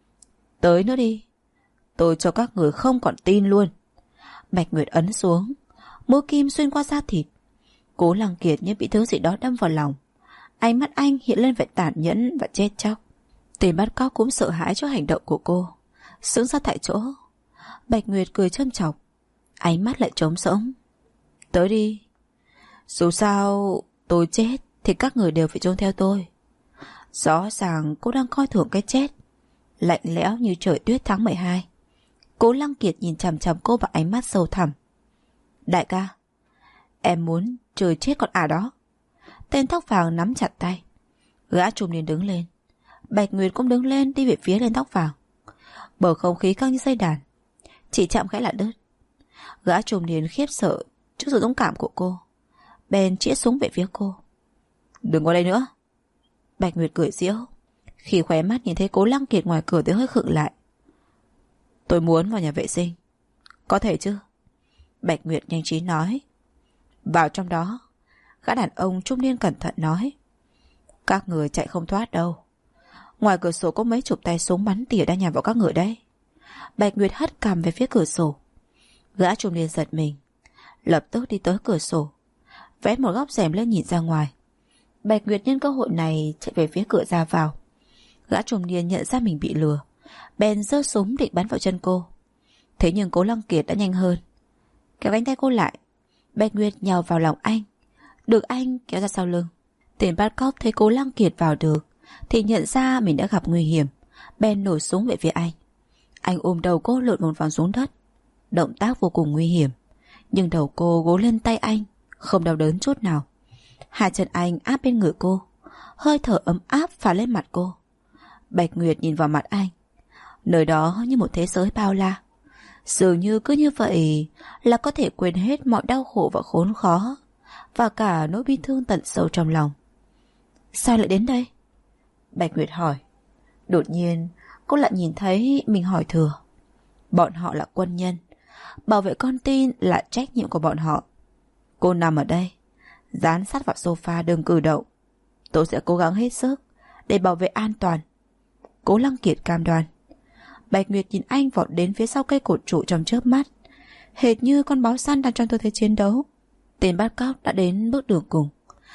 S1: Tới nữa đi, tôi cho các người không còn tin luôn. Bạch Nguyệt ấn xuống, mũi kim xuyên qua da thịt. Cố Lăng Kiệt như bị thứ gì đó đâm vào lòng. Ánh mắt anh hiện lên vẻ tàn nhẫn và chết chóc. Tên bắt cóc cũng sợ hãi trước hành động của cô, sững ra tại chỗ. Bạch Nguyệt cười châm chọc, ánh mắt lại trống rỗng. Tới đi, dù sao tôi chết thì các người đều phải chôn theo tôi. Rõ ràng cô đang coi thường cái chết, lạnh lẽo như trời tuyết tháng 12. Cố Lăng Kiệt nhìn chằm chằm cô vào ánh mắt sâu thẳm. Đại ca, em muốn trời chết con ả đó. Tên tóc vàng nắm chặt tay. Gã trung niên đứng lên, Bạch Nguyệt cũng đứng lên đi về phía tên tóc vàng. Bầu không khí căng như dây đàn, chỉ chạm khẽ là đứt. Gã trung niên khiếp sợ trước sự dũng cảm của cô, bèn chĩa súng về phía cô. Đừng qua đây nữa. Bạch Nguyệt cười giễu, khi khóe mắt nhìn thấy Cố Lăng Kiệt ngoài cửa thì hơi khựng lại. Tôi muốn vào nhà vệ sinh, có thể chứ? Bạch Nguyệt nhanh trí nói. Vào trong đó. Gã đàn ông trung niên cẩn thận nói. Các người chạy không thoát đâu, ngoài cửa sổ có mấy chục tay súng bắn tỉa đang nhằm vào các người đấy. Bạch Nguyệt hất cằm về phía cửa sổ. Gã trung niên giật mình, lập tức đi tới cửa sổ, vén một góc rèm lên nhìn ra ngoài. Bạch Nguyệt nhân cơ hội này chạy về phía cửa ra vào. Gã trung niên nhận ra mình bị lừa, bèn giơ súng định bắn vào chân cô. Thế nhưng Cố Lăng Kiệt đã nhanh hơn, kéo cánh tay cô lại. Bạch Nguyệt nhào vào lòng anh, được anh kéo ra sau lưng. Tên bắt cóc thấy Cố Lăng Kiệt vào được thì nhận ra mình đã gặp nguy hiểm, bèn nổ súng về phía anh. Anh ôm đầu cô lộn một vòng xuống đất, động tác vô cùng nguy hiểm, nhưng đầu cô gối lên tay anh, không đau đớn chút nào. Hai chân anh áp bên người cô, hơi thở ấm áp phả lên mặt cô. Bạch Nguyệt nhìn vào mặt anh, nơi đó như một thế giới bao la. Dường như cứ như vậy là có thể quên hết mọi đau khổ và khốn khó, và cả nỗi bi thương tận sâu trong lòng. Sao lại đến đây? Bạch Nguyệt hỏi. Đột nhiên cô lại nhìn thấy mình hỏi thừa. Bọn họ là quân nhân, bảo vệ con tin là trách nhiệm của bọn họ. Cô nằm ở đây, dán sát vào sofa đừng cử động. Tôi sẽ cố gắng hết sức để bảo vệ an toàn. Cố Lăng Kiệt cam đoan. Bạch Nguyệt nhìn anh vọt đến phía sau cây cột trụ trong chớp mắt, hệt như con báo săn đang trong tư thế chiến đấu. Tên bắt cóc đã đến bước đường cùng.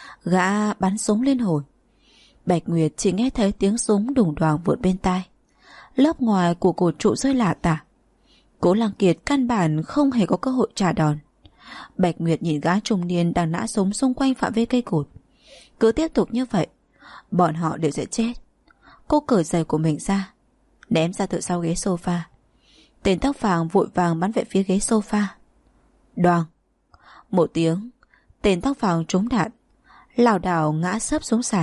S1: Gã bắn súng liên hồi. Bạch Nguyệt chỉ nghe thấy tiếng súng đùng đoàng vượt bên tai. Lớp ngoài của cột trụ rơi lả tả. Cố Lăng Kiệt căn bản không hề có cơ hội trả đòn. Bạch Nguyệt nhìn gã trung niên đang nã súng xung quanh phạm vi cây cột. Cứ tiếp tục như vậy, bọn họ đều sẽ chết. Cô cởi giày của mình ra, ném ra từ sau ghế sofa. Tên tóc vàng vội vàng bắn về phía ghế sofa. Đoàng! Một tiếng, tên tóc vàng trúng đạn, lảo đảo ngã xấp xuống sàn.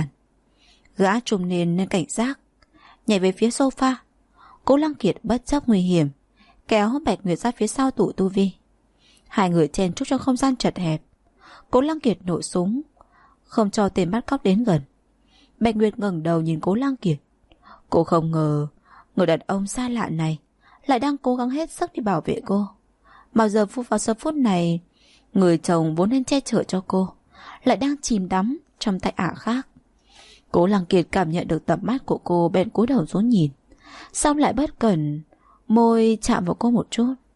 S1: Gã trung niên nên cảnh giác, nhảy về phía sofa. Cố Lăng Kiệt bất chấp nguy hiểm, kéo Bạch Nguyệt ra phía sau tủ tu vi. Hai người chen chúc trong không gian chật hẹp. Cố Lăng Kiệt nổ súng, không cho tên bắt cóc đến gần. Bạch Nguyệt ngẩng đầu nhìn Cố Lăng Kiệt. Cô không ngờ người đàn ông xa lạ này lại đang cố gắng hết sức để bảo vệ cô. Mà vào giờ phút này, người chồng vốn nên che chở cho cô lại đang chìm đắm trong tay ả khác. Cố Lăng Kiệt cảm nhận được tầm mắt của cô, bèn cúi đầu xuống nhìn, xong lại bất cẩn môi chạm vào cô một chút.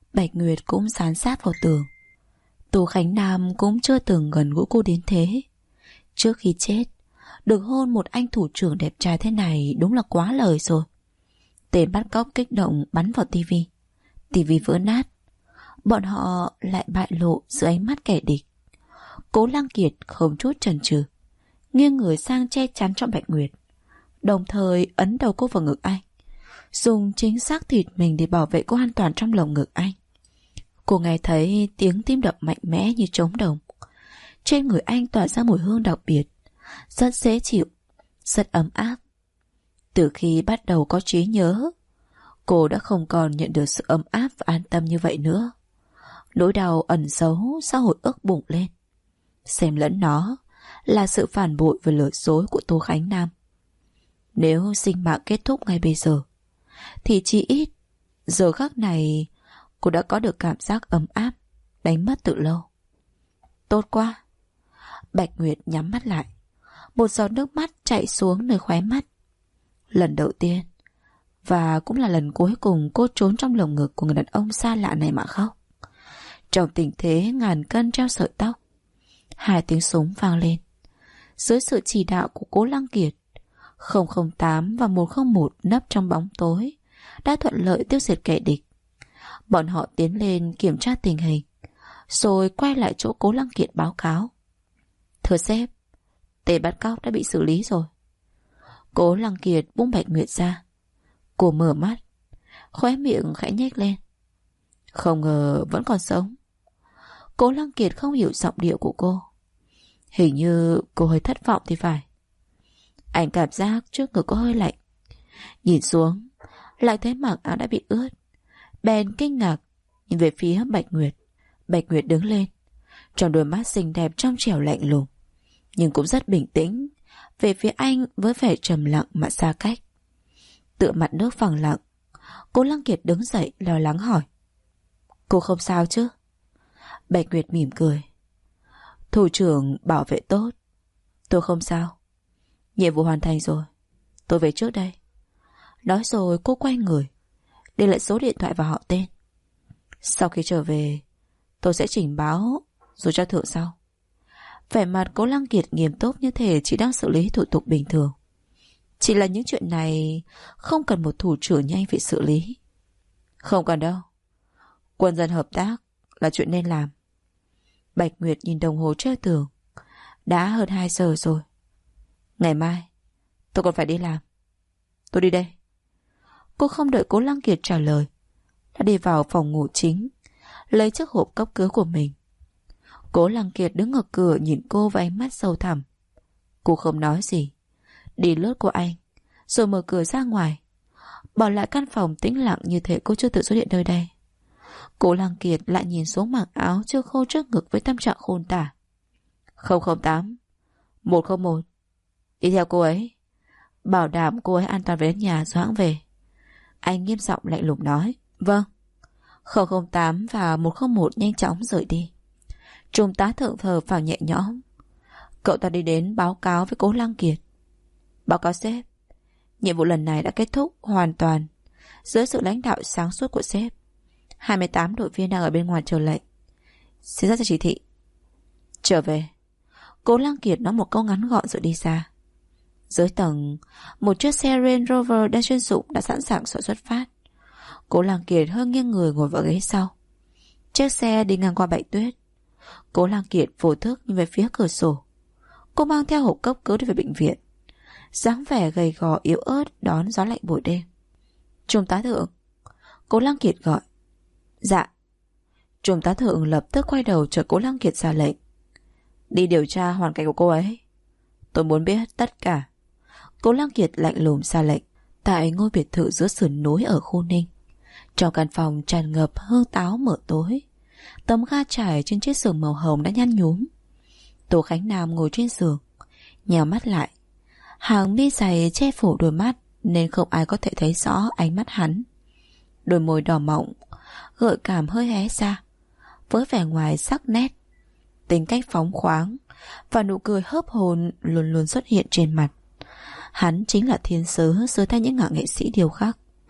S2: Bạch Nguyệt cũng dán sát vào tường. Tô Khánh Nam cũng chưa từng gần gũi cô đến thế. Trước khi chết, được hôn một anh thủ trưởng đẹp trai thế này đúng là quá lời rồi. Tên bắt cóc kích động bắn vào tivi. Tivi vỡ nát. Bọn họ lại bại lộ dưới ánh mắt kẻ địch. Cố Lăng Kiệt không chút chần chừ, nghiêng người sang che chắn cho Bạch Nguyệt, đồng thời ấn đầu cô vào ngực anh, dùng chính xác thịt mình để bảo vệ cô an toàn trong lồng ngực anh. Cô nghe thấy tiếng tim đập mạnh mẽ như trống đồng. Trên người anh tỏa ra mùi hương đặc biệt, rất dễ chịu, rất ấm áp. Từ khi bắt đầu có trí nhớ, cô đã không còn nhận được sự ấm áp và an tâm như vậy nữa. Nỗi đau ẩn giấu sau hồi ức bùng lên. Xem lẫn nó là sự phản bội và lừa dối của Tô Khánh Nam. Nếu sinh mạng kết thúc ngay bây giờ, thì chỉ ít giờ khắc này cô đã có được cảm giác ấm áp đánh mất từ lâu. Tốt quá. Bạch Nguyệt nhắm mắt lại. Một giọt nước mắt chảy xuống nơi khóe mắt. Lần đầu tiên và cũng là lần cuối cùng cô trốn trong lồng ngực của người đàn ông xa lạ này mà khóc. Trong tình thế ngàn cân treo sợi tóc, 2 tiếng súng vang lên. Dưới sự chỉ đạo của Cố Lăng Kiệt, 008 và 101 nấp trong bóng tối đã thuận lợi tiêu diệt kẻ địch. Bọn họ tiến lên kiểm tra tình hình, rồi quay lại chỗ Cố Lăng Kiệt báo cáo. Thưa sếp, tên bắt cóc đã bị xử lý rồi. Cố Lăng Kiệt buông Bạch Nguyệt ra. Cô mở mắt, khóe miệng khẽ nhếch lên. Không ngờ vẫn còn sống. Cố Lăng Kiệt không hiểu giọng điệu của cô. Hình như cô hơi thất vọng thì phải. Anh cảm giác trước ngực có hơi lạnh. Nhìn xuống, lại thấy mặc áo đã bị ướt. Bèn kinh ngạc nhìn về phía Bạch Nguyệt. Bạch Nguyệt đứng lên, trong đôi mắt xinh đẹp trong trẻo lạnh lùng, nhưng cũng rất bình tĩnh, về phía anh với vẻ trầm lặng mà xa cách. Tựa mặt nước phẳng lặng, Cố Lăng Kiệt đứng dậy lo lắng hỏi. Cô không sao chứ? Bạch Nguyệt mỉm cười. Thủ trưởng bảo vệ tốt. Tôi không sao. Nhiệm vụ hoàn thành rồi. Tôi về trước đây. Nói rồi cô quay người, để lại số điện thoại và họ tên. Sau khi trở về, tôi sẽ trình báo rồi cho thưởng sau. Vẻ mặt Cố Lăng Kiệt nghiêm túc như thể chỉ đang xử lý thủ tục bình thường. Chỉ là những chuyện này không cần một thủ trưởng như anh phải xử lý. Không cần đâu. Quân dân hợp tác là chuyện nên làm. Bạch Nguyệt nhìn đồng hồ treo tường. Đã hơn 2 giờ rồi. Ngày mai tôi còn phải đi làm. Tôi đi đây. Cô không đợi Cố Lăng Kiệt trả lời, đã đi vào phòng ngủ chính, lấy chiếc hộp cấp cứu của mình. Cố Lăng Kiệt đứng ở cửa nhìn cô với ánh mắt sâu thẳm. Cô không nói gì, đi lướt qua anh, rồi mở cửa ra ngoài, bỏ lại căn phòng tĩnh lặng như thể cô chưa tự xuất hiện nơi đây. Cố Lăng Kiệt lại nhìn xuống mặc áo chưa khô trước ngực với tâm trạng khôn tả. 008 101, đi theo cô ấy, bảo đảm cô ấy an toàn về đến nhà rồi hãng về. Anh nghiêm giọng lạnh lùng nói. Vâng. 008 và 101 nhanh chóng rời đi. Trung tá thượng thờ phào nhẹ nhõm. Cậu ta đi đến báo cáo với Cố Lăng Kiệt. Báo cáo sếp, nhiệm vụ lần này đã kết thúc hoàn toàn dưới sự lãnh đạo sáng suốt của sếp. 28 đội viên đang ở bên ngoài chờ lệnh. Xin ra chỉ thị. Trở về. Cố Lăng Kiệt nói một câu ngắn gọn rồi đi xa. Dưới tầng, một chiếc xe Range Rover đang chuyên dụng đã sẵn sàng xuất phát. Cố Lăng Kiệt hơi nghiêng người ngồi vào ghế sau. Chiếc xe đi ngang qua bãi tuyết. Cố Lăng Kiệt vô thức nhìn về phía cửa sổ. Cô mang theo hộp cấp cứu đi về bệnh viện, dáng vẻ gầy gò yếu ớt đón gió lạnh buổi đêm. Trung tá thượng. Cố Lăng Kiệt gọi. Dạ. Trung tá thượng lập tức quay đầu chờ Cố Lăng Kiệt ra lệnh. Đi điều tra hoàn cảnh của cô ấy. Tôi muốn biết tất cả. Cố Lăng Kiệt lạnh lùng ra lệnh. Tại ngôi biệt thự giữa sườn núi ở khu Ninh, trong căn phòng tràn ngập hương táo mỡ tối, tấm ga trải trên chiếc giường màu hồng đã nhăn nhúm. Tô Khánh Nam ngồi trên giường, nhèo mắt lại. Hàng mi dày che phủ đôi mắt nên không ai có thể thấy rõ ánh mắt hắn. Đôi môi đỏ mọng, gợi cảm hơi hé ra, với vẻ ngoài sắc nét, tính cách phóng khoáng và nụ cười hớp hồn luôn luôn xuất hiện trên mặt. Hắn chính là thiên sứ dưới tay những ngạo nghệ sĩ điêu khắc.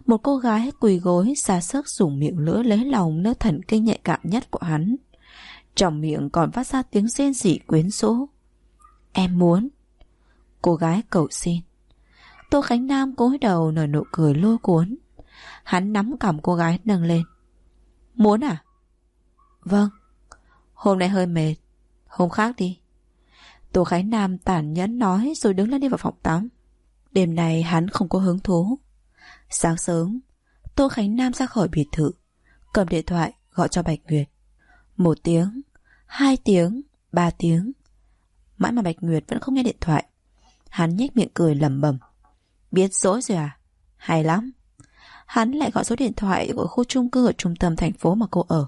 S2: Một cô gái quỳ gối ra sức dùng miệng lưỡi lấy lòng nơi thần kinh nhạy cảm nhất của hắn. Trong miệng còn phát ra tiếng rên rỉ quyến rũ. Em muốn. Cô gái cầu xin. Tô Khánh Nam cúi đầu nở nụ cười lôi cuốn. Hắn nắm cằm cô gái nâng lên. Muốn à? Vâng. Hôm nay hơi mệt, hôm khác đi. Tô Khánh Nam tàn nhẫn nói rồi đứng lên đi vào phòng tắm. Đêm nay hắn không có hứng thú. Sáng sớm, Tô Khánh Nam ra khỏi biệt thự, cầm điện thoại gọi cho Bạch Nguyệt. 1 tiếng, 2 tiếng, 3 tiếng. Mãi mà Bạch Nguyệt vẫn không nghe điện thoại. Hắn nhếch miệng cười lẩm bẩm. Biết dỗi rồi à? Hay lắm. Hắn lại gọi số điện thoại của khu chung cư ở trung tâm thành phố mà cô ở.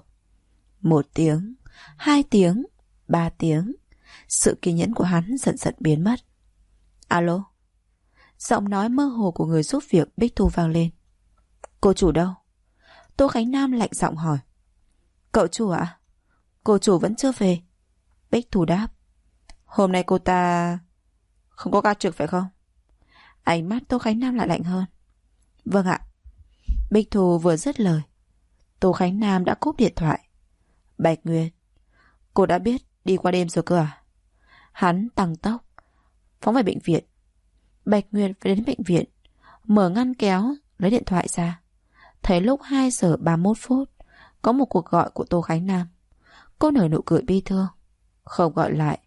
S2: 1 tiếng, 2 tiếng, 3 tiếng. Sự kiên nhẫn của hắn dần dần biến mất. Alo? Giọng nói mơ hồ của người giúp việc Bích Thu vang lên. Cô chủ đâu? Tô Khánh Nam lạnh giọng hỏi. Cậu chủ ạ? Cô chủ vẫn chưa về. Bích Thu đáp. Hôm nay cô ta không có ca trực phải không? Ánh mắt Tô Khánh Nam lại lạnh hơn. Vâng ạ. Bích Thu vừa dứt lời, Tô Khánh Nam đã cúp điện thoại. Bạch Nguyệt, cô đã biết đi qua đêm rồi cơ à? Hắn tăng tốc phóng về bệnh viện. Bạch Nguyệt phải đến bệnh viện, mở ngăn kéo, lấy điện thoại ra. Thấy lúc 2 giờ 31 phút có một cuộc gọi của Tô Khánh Nam. Cô nở nụ cười bi thương. Không gọi lại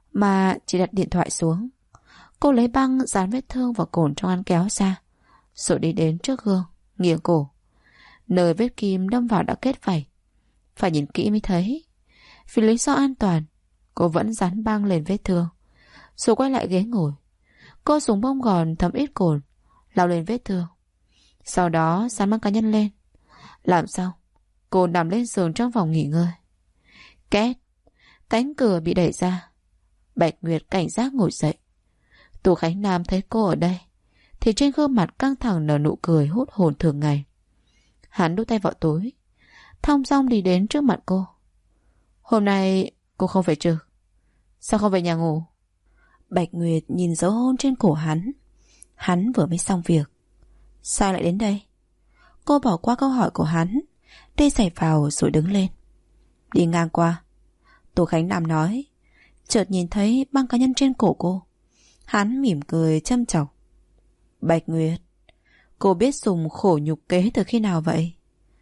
S2: mà chỉ đặt điện thoại xuống. Cô lấy băng dán vết thương và cồn trong ngăn kéo ra, rồi đi đến trước gương, nghiêng cổ. Nơi vết kim đâm vào đã kết vảy. Phải nhìn kỹ mới thấy. Vì lý do an toàn, cô vẫn dán băng lên vết thương, rồi quay lại ghế ngồi. Cô dùng bông gòn thấm ít cồn lau lên vết thương, sau đó dán băng cá nhân lên. Làm xong, cô nằm lên giường trong phòng nghỉ ngơi. Két, cánh cửa bị đẩy ra. Bạch Nguyệt cảnh giác ngồi dậy. Tô Khánh Nam thấy cô ở đây thì trên gương mặt căng thẳng nở nụ cười hút hồn thường ngày. Hắn đút tay vào túi, thong dong đi đến trước mặt cô. Hôm nay cô không phải trực, sao không về nhà ngủ? Bạch Nguyệt nhìn dấu hôn trên cổ hắn. Hắn vừa mới xong việc. Sao lại đến đây? Cô bỏ qua câu hỏi của hắn, đi giày vào rồi đứng lên. Đi ngang qua, Tô Khánh Nam nói. Chợt nhìn thấy băng cá nhân trên cổ cô, hắn mỉm cười châm chọc. Bạch Nguyệt, cô biết dùng khổ nhục kế từ khi nào vậy?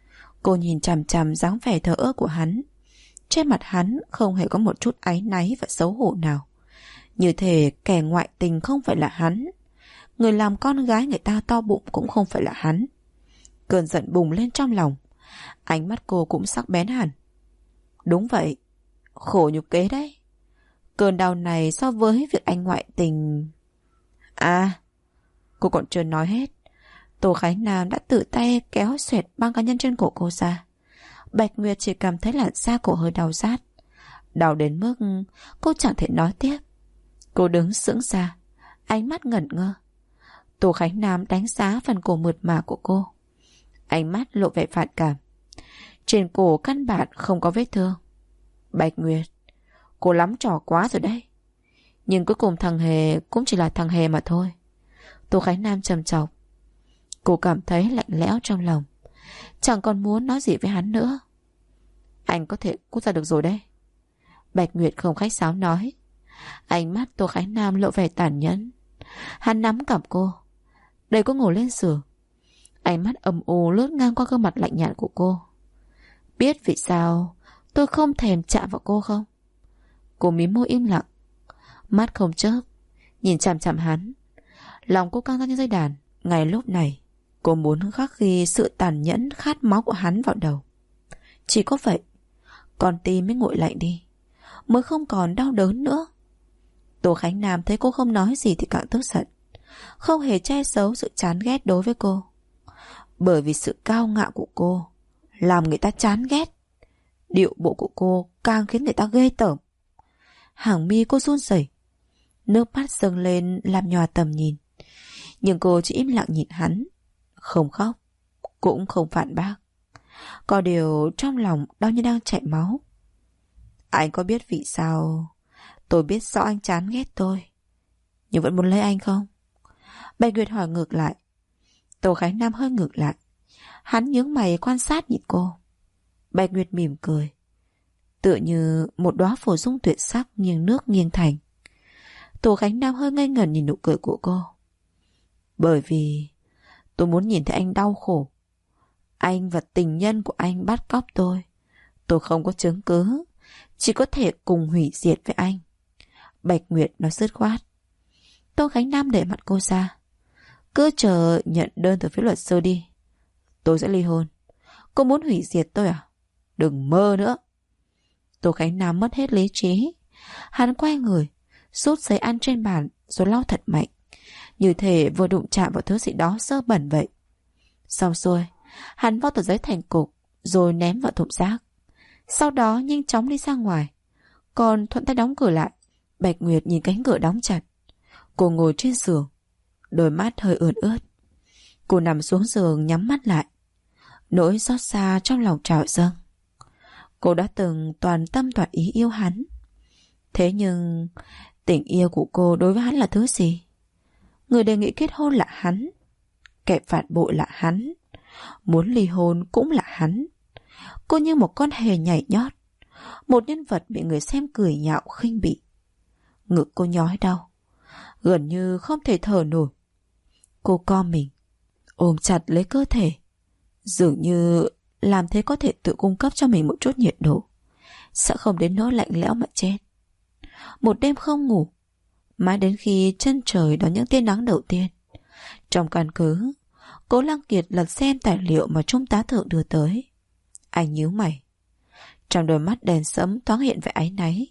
S2: Cô nhìn chằm chằm dáng vẻ thờ ơ của hắn. Trên mặt hắn không hề có một chút áy náy và xấu hổ nào. Như thể kẻ ngoại tình không phải là hắn, người làm con gái người ta to bụng cũng không phải là hắn. Cơn giận bùng lên trong lòng. Ánh mắt cô cũng sắc bén hẳn. Đúng vậy, khổ nhục kế đấy. Cơn đau này so với việc anh ngoại tình... À, cô còn chưa nói hết. Tô Khánh Nam đã tự tay kéo xoẹt băng cá nhân trên cổ cô ra. Bạch Nguyệt chỉ cảm thấy làn da cổ hơi đau rát. Đau đến mức cô chẳng thể nói tiếp. Cô đứng sững ra, ánh mắt ngẩn ngơ. Tô Khánh Nam đánh giá phần cổ mượt mà của cô. Ánh mắt lộ vẻ phản cảm. Trên cổ căn bản không có vết thương. Bạch Nguyệt, cô lắm trò quá rồi đấy. Nhưng cuối cùng thằng Hề cũng chỉ là thằng Hề mà thôi. Tô Khánh Nam trầm chọc. Cô cảm thấy lạnh lẽo trong lòng, chẳng còn muốn nói gì với hắn nữa. Anh có thể cút ra được rồi đấy. Bạch Nguyệt không khách sáo nói. Ánh mắt Tô Khánh Nam lộ vẻ tàn nhẫn. Hắn nắm cằm cô, đẩy cô ngồi lên giường. Ánh mắt âm u lướt ngang qua gương mặt lạnh nhạt của cô. Biết vì sao tôi không thèm chạm vào cô không? Cô mím môi im lặng, mắt không chớp, nhìn chằm chằm hắn. Lòng cô căng ra như dây đàn. Ngay lúc này cô muốn khắc ghi sự tàn nhẫn khát máu của hắn vào đầu. Chỉ có vậy, con tim mới nguội lạnh đi, mới không còn đau đớn nữa. Tô Khánh Nam thấy cô không nói gì thì càng tức giận, không hề che giấu sự chán ghét đối với cô. Bởi vì sự cao ngạo của cô làm người ta chán ghét. Điệu bộ của cô càng khiến người ta ghê tởm. Hàng mi cô run rẩy, nước mắt dâng lên làm nhòa tầm nhìn. Nhưng cô chỉ im lặng nhìn hắn, không khóc, cũng không phản bác. Có điều trong lòng đau như đang chảy máu. Anh có biết vì sao tôi biết rõ anh chán ghét tôi, nhưng vẫn muốn lấy anh không? Bạch Nguyệt hỏi ngược lại. Tô Khánh Nam hơi ngược lại. Hắn nhướng mày quan sát nhìn cô. Bạch Nguyệt mỉm cười, tựa như một đóa phổ dung tuyệt sắc nghiêng nước nghiêng thành. Tô Khánh Nam hơi ngây ngẩn nhìn nụ cười của cô. Bởi vì tôi muốn nhìn thấy anh đau khổ. Anh và tình nhân của anh bắt cóc tôi. Tôi không có chứng cứ, chỉ có thể cùng hủy diệt với anh. Bạch Nguyệt nói dứt khoát. Tô Khánh Nam để mặt cô ra. Cứ chờ nhận đơn từ phía luật sư đi. Tôi sẽ ly hôn. Cô muốn hủy diệt tôi à? Đừng mơ nữa. Tô Khánh Nam mất hết lý trí. Hắn quay người, rút giấy ăn trên bàn rồi lau thật mạnh, như thể vừa đụng chạm vào thứ gì đó dơ bẩn vậy. Xong xuôi, hắn vót tờ giấy thành cục rồi ném vào thùng rác. Sau đó nhanh chóng đi ra ngoài, còn thuận tay đóng cửa lại. Bạch Nguyệt nhìn cánh cửa đóng chặt. Cô ngồi trên giường, đôi mắt hơi ươn ướt. Cô nằm xuống giường nhắm mắt lại. Nỗi xót xa trong lòng trào dâng. Cô đã từng toàn tâm toàn ý yêu hắn. Thế nhưng tình yêu của cô đối với hắn là thứ gì? Người đề nghị kết hôn là hắn, kẻ phản bội là hắn, muốn ly hôn cũng là hắn. Cô như một con hề nhảy nhót, một nhân vật bị người xem cười nhạo khinh bỉ. Ngực cô nhói đau, gần như không thể thở nổi. Cô co mình, ôm chặt lấy cơ thể, dường như làm thế có thể tự cung cấp cho mình một chút nhiệt độ, sẽ không đến nỗi lạnh lẽo mà chết. Một đêm không ngủ, mãi đến khi chân trời đón những tia nắng đầu tiên. Trong căn cứ, Cố Lăng Kiệt lật xem tài liệu mà Trung tá Thượng đưa tới. Anh nhíu mày, trong đôi mắt đèn sẫm thoáng hiện vẻ áy náy.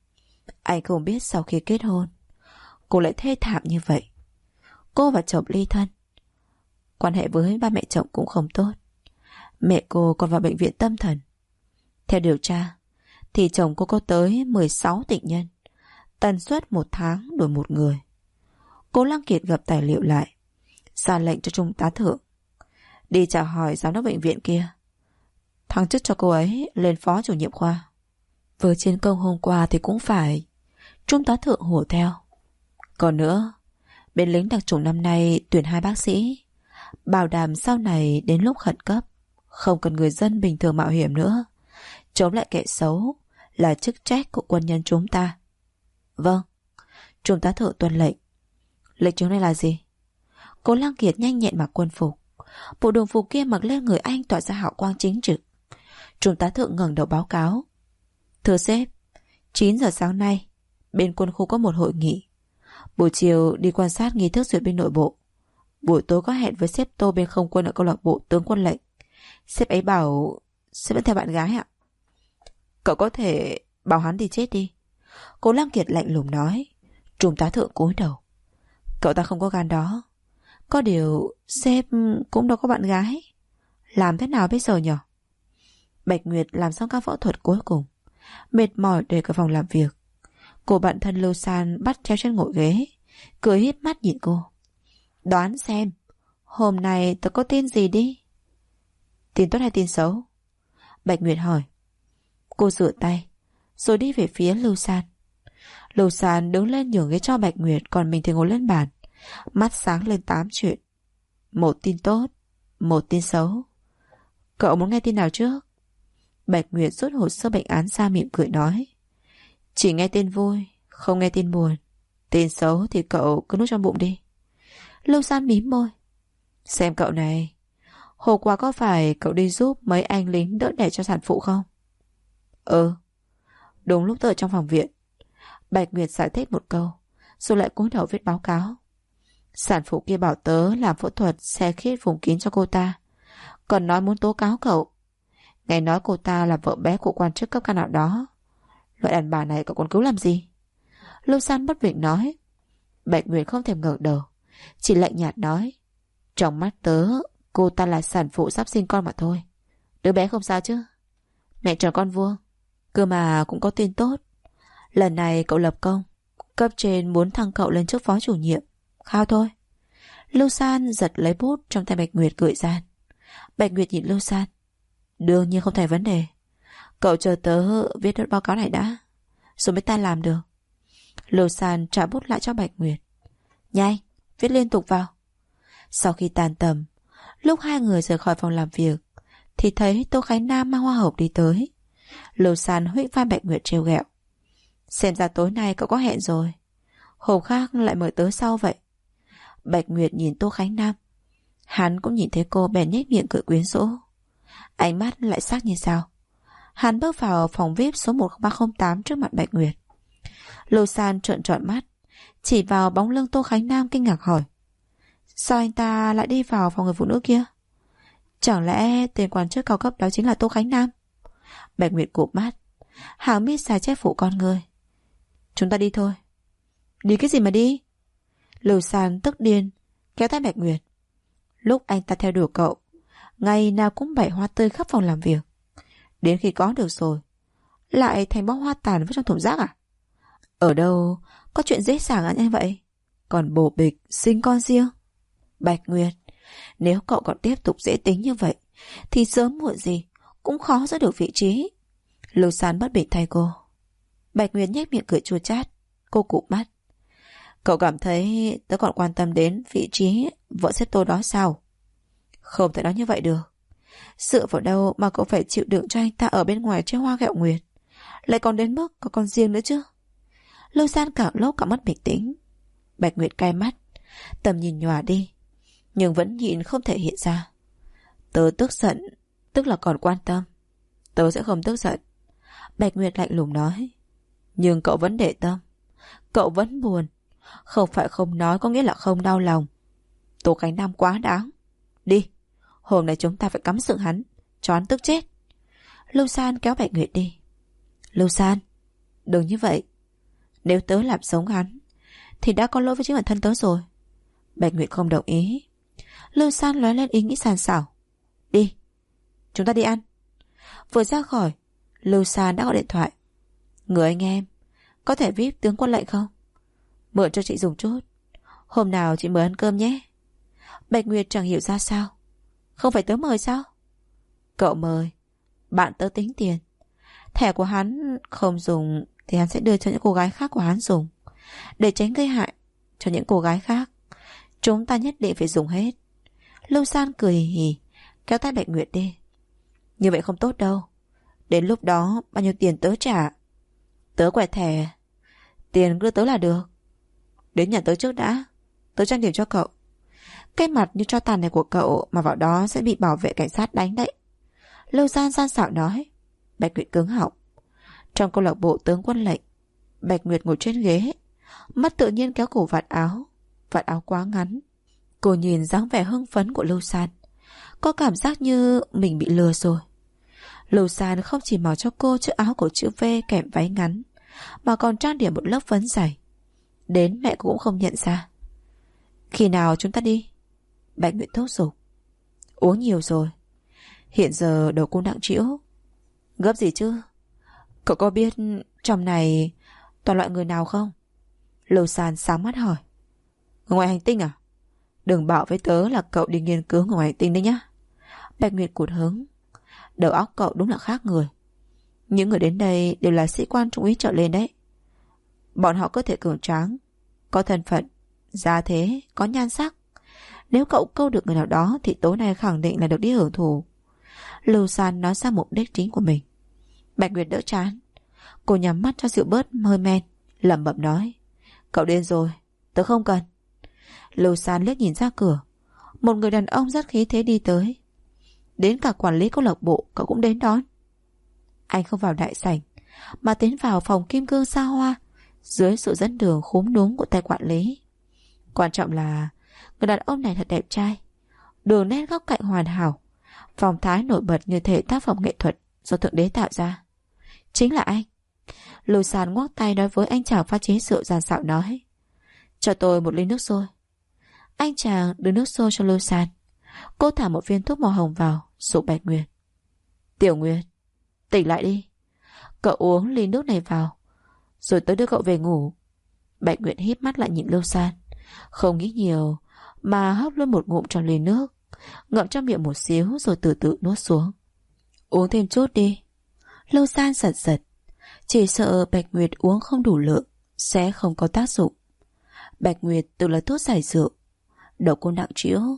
S2: Anh không biết sau khi kết hôn, cô lại thê thảm như vậy. Cô và chồng ly thân, quan hệ với ba mẹ chồng cũng không tốt. Mẹ cô còn vào bệnh viện tâm thần. Theo điều tra thì chồng cô có tới 16 tình nhân, tần suất 1 tháng đổi một người. Cố Lăng Kiệt gập tài liệu lại, ra lệnh cho Trung tá Thượng đi chào hỏi giám đốc bệnh viện kia, thăng chức cho cô ấy lên phó chủ nhiệm khoa. Với chiến công hôm qua thì cũng phải. Trung tá Thượng hùa theo. Còn nữa, bên lính đặc chủng năm nay tuyển 2 bác sĩ, bảo đảm sau này đến lúc khẩn cấp không cần người dân bình thường mạo hiểm nữa. Chống lại kẻ xấu là chức trách của quân nhân chúng ta. Vâng. Trung tá Thượng tuân lệnh. Lệnh chứng này là gì? Cố Lăng Kiệt nhanh nhẹn mặc quân phục. Bộ đồng phục kia mặc lên người anh tỏa ra hào quang chính trực. Trung tá Thượng ngẩng đầu báo cáo. Thưa sếp, 9 giờ sáng nay bên quân khu có một hội nghị. Buổi chiều đi quan sát nghi thức duyệt binh nội bộ. Buổi tối có hẹn với sếp Tô bên không quân ở câu lạc bộ tướng quân lệnh. Sếp ấy bảo sếp vẫn theo bạn gái ạ. Cậu có thể bảo hắn đi chết đi. Cố Lăng Kiệt lạnh lùng nói. Trung tá Thượng cúi đầu. Cậu ta không có gan đó. Có điều sếp cũng đâu có bạn gái. Làm thế nào bây giờ nhỉ? Bạch Nguyệt làm xong các phẫu thuật cuối cùng, mệt mỏi để cả phòng làm việc. Cô bạn thân Lưu San bắt treo trên ngồi ghế, cười híp mắt nhìn cô. Đoán xem, hôm nay tớ có tin gì đi? Tin tốt hay tin xấu? Bạch Nguyệt hỏi. Cô rửa tay, rồi đi về phía Lưu San. Lưu San đứng lên nhường ghế cho Bạch Nguyệt, còn mình thì ngồi lên bàn, mắt sáng lên 8 chuyện. Một tin tốt, một tin xấu. Cậu muốn nghe tin nào trước? Bạch Nguyệt rút hồ sơ bệnh án ra mỉm cười nói. Chỉ nghe tin vui, không nghe tin buồn. Tin xấu thì cậu cứ nuốt trong bụng đi. Lưu San mím môi. Xem cậu này, hôm qua có phải cậu đi giúp mấy anh lính đỡ đẻ cho sản phụ không? Ừ. Đúng lúc tớ ở trong phòng viện. Bạch Nguyệt giải thích một câu, rồi lại cúi đầu viết báo cáo. Sản phụ kia bảo tớ làm phẫu thuật xe khít vùng kín cho cô ta, còn nói muốn tố cáo cậu. Nghe nói cô ta là vợ bé của quan chức cấp cao nào đó. Loại đàn bà này cậu còn cứu làm gì? Lưu San bất bình nói. Bạch Nguyệt không thèm ngẩng đầu, chỉ lạnh nhạt nói. Trong mắt tớ, cô ta là sản phụ sắp sinh con mà thôi. Đứa bé không sao chứ? Mẹ tròn con vuông. Cơ mà cũng có tin tốt. Lần này cậu lập công, cấp trên muốn thăng cậu lên chức phó chủ nhiệm. Khao thôi. Lưu San giật lấy bút trong tay Bạch Nguyệt gửi gian. Bạch Nguyệt nhìn Lưu San. Đương nhiên không thành vấn đề. Cậu chờ tớ viết nốt báo cáo này đã, rồi mới ta làm được. Lưu San trả bút lại cho Bạch Nguyệt. Nhanh, viết liên tục vào. Sau khi tan tầm, Lúc hai người rời khỏi phòng làm việc thì thấy Tô Khánh Nam mang hoa hồng đi tới. Lưu San huých vai Bạch Nguyệt trêu ghẹo. Xem ra tối nay cậu có hẹn rồi. Hôm khác lại mời tới sau vậy. Bạch Nguyệt nhìn Tô Khánh Nam. Hắn cũng nhìn thấy cô bèn nhếch miệng cười quyến rũ. Ánh mắt lại sắc như sao. Hắn bước vào phòng VIP số 1308 trước mặt Bạch Nguyệt. Lưu San trợn tròn mắt, chỉ vào bóng lưng Tô Khánh Nam kinh ngạc hỏi. Sao anh ta lại đi vào phòng người phụ nữ kia? Chẳng lẽ tên quan chức cao cấp đó chính là Tô Khánh Nam? Bạch Nguyệt cụp mắt, hàng mi dài che phủ con người. Chúng ta đi thôi. Đi cái gì mà đi? Lưu San tức điên kéo tay Bạch Nguyệt. Lúc anh ta theo đuổi cậu, ngày nào cũng bày hoa tươi khắp phòng làm việc. Đến khi có được rồi, lại thành bó hoa tàn vứt trong thùng rác à? Ở đâu có chuyện dễ dàng như vậy? Còn bồ bịch sinh con riêng. Bạch Nguyệt, nếu cậu còn tiếp tục dễ tính như vậy thì sớm muộn gì cũng khó giữ được vị trí. Lưu San bất bình thay cô. Bạch Nguyệt nhếch miệng cười chua chát. Cô cụp mắt. Cậu cảm thấy tớ còn quan tâm đến vị trí vợ xếp tôi đó sao? Không thể nói như vậy được. Dựa vào đâu mà cậu phải chịu đựng cho anh ta ở bên ngoài chơi hoa ghẹo nguyệt, lại còn đến mức có con riêng nữa chứ? Lưu San càng lúc càng mất bình tĩnh. Bạch Nguyệt cay mắt, tầm nhìn nhòa đi, nhưng vẫn nhịn không thể hiện ra. Tớ tức giận, tức là còn quan tâm. Tớ sẽ không tức giận. Bạch Nguyệt lạnh lùng nói. Nhưng cậu vẫn để tâm, cậu vẫn buồn. Không phải không nói có nghĩa là không đau lòng. Tô Khánh Nam quá đáng. Đi, hôm nay chúng ta phải cắm sừng hắn, cho hắn tức chết. Lưu San kéo Bạch Nguyệt đi. Lưu San, đừng như vậy. Nếu tớ làm giống hắn thì đã có lỗi với chính bản thân tớ rồi. Bạch Nguyệt không đồng ý. Lưu San lóe lên ý nghĩ sàn sảo. Đi, chúng ta đi ăn. Vừa ra khỏi, Lưu San đã gọi điện thoại. Người anh em, có thể VIP tướng quân lệnh không? Mượn cho chị dùng chút. Hôm nào chị mời ăn cơm nhé. Bạch Nguyệt chẳng hiểu ra sao. Không phải tớ mời sao? Cậu mời, bạn tớ tính tiền. Thẻ của hắn không dùng thì hắn sẽ đưa cho những cô gái khác của hắn dùng, để tránh gây hại cho những cô gái khác. Chúng ta nhất định phải dùng hết. Lưu San cười hì hì kéo tay Bạch Nguyệt đi. Như vậy không tốt đâu. Đến lúc đó bao nhiêu tiền tớ trả? Tớ quẹt thẻ, tiền đưa tớ là được. Đến nhà tớ trước đã, tớ trang điểm cho cậu. Cái mặt như tro tàn này của cậu mà vào đó sẽ bị bảo vệ cảnh sát đánh đấy. Lưu San gian xạo nói. Bạch Nguyệt cứng họng. Trong câu lạc bộ tướng quân lệnh, Bạch Nguyệt ngồi trên ghế, mắt tự nhiên kéo cổ vạt áo. Vạt áo quá ngắn. Cô nhìn dáng vẻ hưng phấn của Lưu San, có cảm giác như mình bị lừa rồi. Lưu San không chỉ mặc cho cô chiếc áo của chữ V kèm váy ngắn, mà còn trang điểm một lớp phấn dày, đến mẹ cô cũng không nhận ra. Khi nào chúng ta đi? Bạch Nguyệt thúc giục. Uống nhiều rồi, hiện giờ đầu cô nặng trĩu. Gấp gì chứ? Cậu có biết trong này toàn loại người nào không? Lưu San sáng mắt hỏi. Người ngoài hành tinh à? Đừng bảo với tớ là cậu đi nghiên cứu người ngoài hành tinh đấy nhá. Bạch Nguyệt cụt hứng. Đầu óc cậu đúng là khác người. Những người đến đây đều là sĩ quan trung úy trở lên đấy. Bọn họ cơ thể cường tráng, có thân phận, gia thế, có nhan sắc. Nếu cậu câu được người nào đó thì tối nay khẳng định là được đi hưởng thụ. Lưu San nói ra mục đích chính của mình. Bạch Nguyệt đỡ chán. Cô nhắm mắt cho rượu bớt hơi men, lẩm bẩm nói. Cậu điên rồi, tớ không cần. Lưu San liếc nhìn ra cửa. Một người đàn ông rất khí thế đi tới. Đến cả quản lý câu lạc bộ cậu cũng đến đón. Anh không vào đại sảnh, mà tiến vào phòng kim cương xa hoa, dưới sự dẫn đường khúm núm của tay quản lý. Quan trọng là người đàn ông này thật đẹp trai, đường nét góc cạnh hoàn hảo, phong thái nổi bật như thể tác phẩm nghệ thuật do Thượng Đế tạo ra. Chính là anh. Lưu San ngoắc tay nói với anh chàng pha chế rượu gian xạo nói. Cho tôi một ly nước sôi. Anh chàng đưa nước sôi cho Lưu San. Cô thả một viên thuốc màu hồng vào, dụ Bạch Nguyệt. Tiểu Nguyệt, tỉnh lại đi. Cậu uống ly nước này vào, rồi tới đưa cậu về ngủ. Bạch Nguyệt híp mắt lại nhìn Lưu San, không nghĩ nhiều mà hấp luôn một ngụm trong ly nước, ngậm trong miệng một xíu rồi từ từ nuốt xuống. Uống thêm chút đi. Lưu San giật giật, chỉ sợ Bạch Nguyệt uống không đủ lượng sẽ không có tác dụng. Bạch Nguyệt tự là thuốc giải rượu, đầu cô nặng trĩu,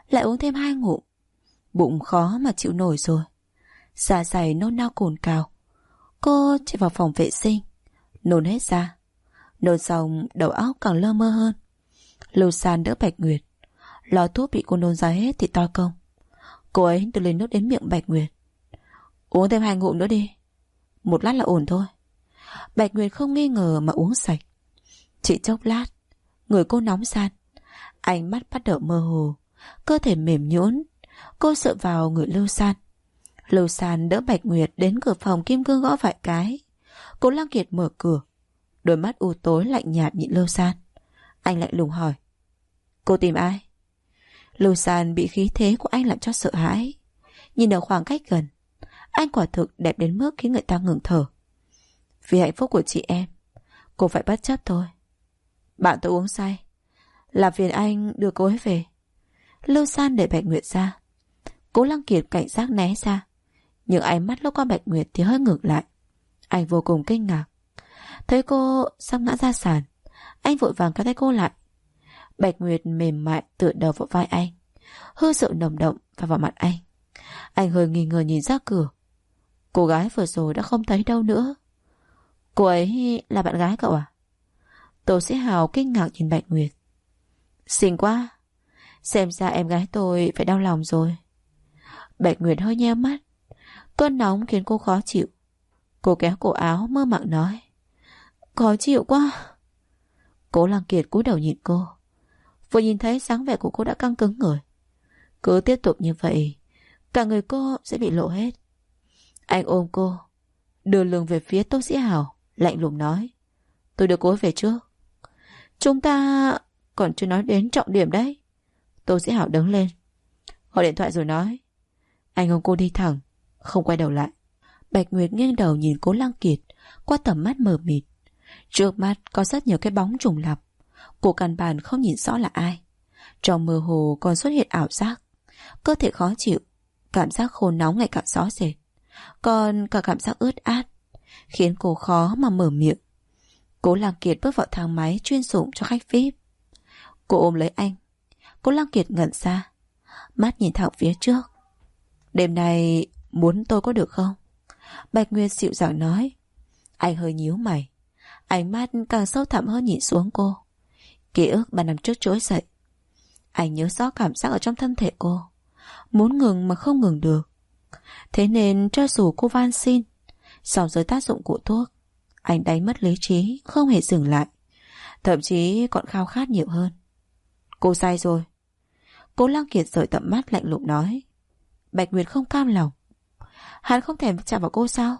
S2: lại uống thêm 2 ngụm. Bụng khó mà chịu nổi rồi. Dạ dày nôn nao cồn cào. Cô chạy vào phòng vệ sinh, nôn hết ra. Nôn xong đầu óc càng lơ mơ hơn. Lưu San đỡ Bạch Nguyệt. Lò thuốc bị cô nôn ra hết thì to công. Cô ấy đưa lên nước đến miệng Bạch Nguyệt. Uống thêm 2 ngụm nữa đi, một lát là ổn thôi. Bạch Nguyệt không nghi ngờ mà uống sạch. Chỉ chốc lát, người cô nóng san, ánh mắt bắt đầu mơ hồ, cơ thể mềm nhũn. Cô sợ vào người Lưu San. Lưu San đỡ Bạch Nguyệt đến cửa phòng kim cương gõ vài cái. Cố Lăng Kiệt mở cửa, đôi mắt u tối lạnh nhạt nhìn Lưu San. Anh lạnh lùng hỏi, cô tìm ai? Lưu San bị khí thế của anh làm cho sợ hãi. Nhìn ở khoảng cách gần, anh quả thực đẹp đến mức khiến người ta ngừng thở. Vì hạnh phúc của chị em, cô phải bất chấp thôi. Bạn tôi uống say, làm phiền anh đưa cô ấy về. Lưu San đẩy Bạch Nguyệt ra. Cố Lăng Kiệt cảnh giác né ra, nhưng ánh mắt lúc qua Bạch Nguyệt thì hơi ngược lại. Anh vô cùng kinh ngạc. Thấy cô sắp ngã ra sàn, anh vội vàng kéo tay cô lại. Bạch Nguyệt mềm mại tựa đầu vào vai anh, hơi sợ nồng đậm và vào mặt anh. Anh hơi nghi ngờ nhìn ra cửa. Cô gái vừa rồi đã không thấy đâu nữa. Cô ấy là bạn gái cậu à? Tô Sĩ Hào kinh ngạc nhìn Bạch Nguyệt. Xinh quá, xem ra em gái tôi phải đau lòng rồi. Bạch Nguyệt hơi nheo mắt. Cơn nóng khiến cô khó chịu. Cô kéo cổ áo mơ màng nói, khó chịu quá. Cố Lăng Kiệt cúi đầu nhìn cô. Vừa nhìn thấy dáng vẻ của cô đã căng cứng người. Cứ tiếp tục như vậy, cả người cô sẽ bị lộ hết. Anh ôm cô, đưa lưng về phía Tô Sĩ Hào, lạnh lùng nói, tôi đưa cô ấy về trước. Chúng ta còn chưa nói đến trọng điểm đấy. Tô Sĩ Hào đứng lên, gọi điện thoại rồi nói. Anh ôm cô đi thẳng, không quay đầu lại. Bạch Nguyệt nghiêng đầu nhìn Cố Lăng Kiệt qua tầm mắt mờ mịt. Trước mắt có rất nhiều cái bóng trùng lặp. Cô căn bản không nhìn rõ là ai. Trong mơ hồ còn xuất hiện ảo giác. Cơ thể khó chịu, cảm giác khô nóng ngày càng rõ rệt, còn cả cảm giác ướt át, khiến cô khó mà mở miệng. Cố Lăng Kiệt bước vào thang máy chuyên dụng cho khách VIP. Cô ôm lấy anh. Cố Lăng Kiệt ngẩn ra, mắt nhìn thẳng phía trước. Đêm nay muốn tôi có được không? Bạch Nguyệt dịu dàng nói. Anh hơi nhíu mày, ánh mắt càng sâu thẳm hơn nhìn xuống cô. Ký ức 3 năm trước trỗi dậy. Anh nhớ rõ cảm giác ở trong thân thể cô, muốn ngừng mà không ngừng được. Thế nên cho dù cô van xin, sau dưới tác dụng của thuốc, anh đánh mất lý trí, không hề dừng lại, thậm chí còn khao khát nhiều hơn. Cô say rồi. Cố Lăng Kiệt rời tầm mắt lạnh lùng nói. Bạch Nguyệt không cam lòng. Hắn không thèm chạm vào cô sao?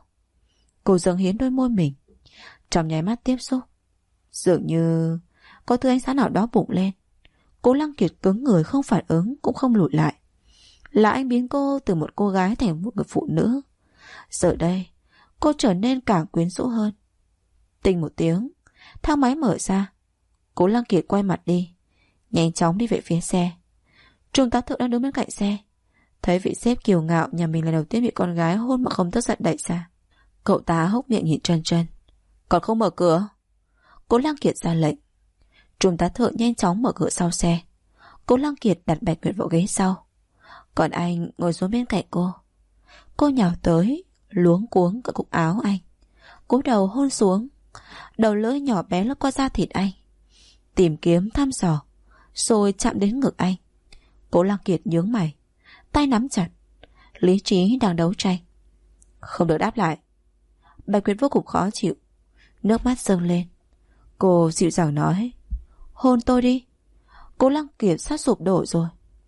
S2: Cô dâng hiến đôi môi mình. Trong nháy mắt tiếp xúc, dường như có thứ ánh sáng nào đó bùng lên. Cố Lăng Kiệt cứng người, không phản ứng cũng không lùi lại. Là anh biến cô từ một cô gái thành một người phụ nữ. Giờ đây cô trở nên càng quyến rũ hơn. Tinh một tiếng, thang máy mở ra. Cố Lăng Kiệt quay mặt đi, nhanh chóng đi về phía xe. Trung tá Thượng đang đứng bên cạnh xe, thấy vị sếp kiêu ngạo nhà mình lần đầu tiên bị con gái hôn mà không tức giận đẩy ra. Cậu tá hốc miệng nhìn Trân Trân. Còn không mở cửa? Cố Lăng Kiệt ra lệnh. Trung tá Thượng nhanh chóng mở cửa sau xe. Cố Lăng Kiệt đặt Bạch Nguyệt vào ghế sau, còn anh ngồi xuống bên cạnh cô. Cô nhào tới, luống cuống cởi cúc áo anh, cúi đầu hôn xuống. Đầu lưỡi nhỏ bé lướt qua da thịt anh, tìm kiếm thăm dò, rồi chạm đến ngực anh. Cố Lăng Kiệt nhướng mày, tay nắm chặt, lý trí đang đấu tranh. Không được đáp lại. Bạch Nguyệt vô cùng khó chịu, nước mắt dâng lên. Cô dịu dàng nói, hôn tôi đi. Cố Lăng Kiệt sắp sụp đổ rồi.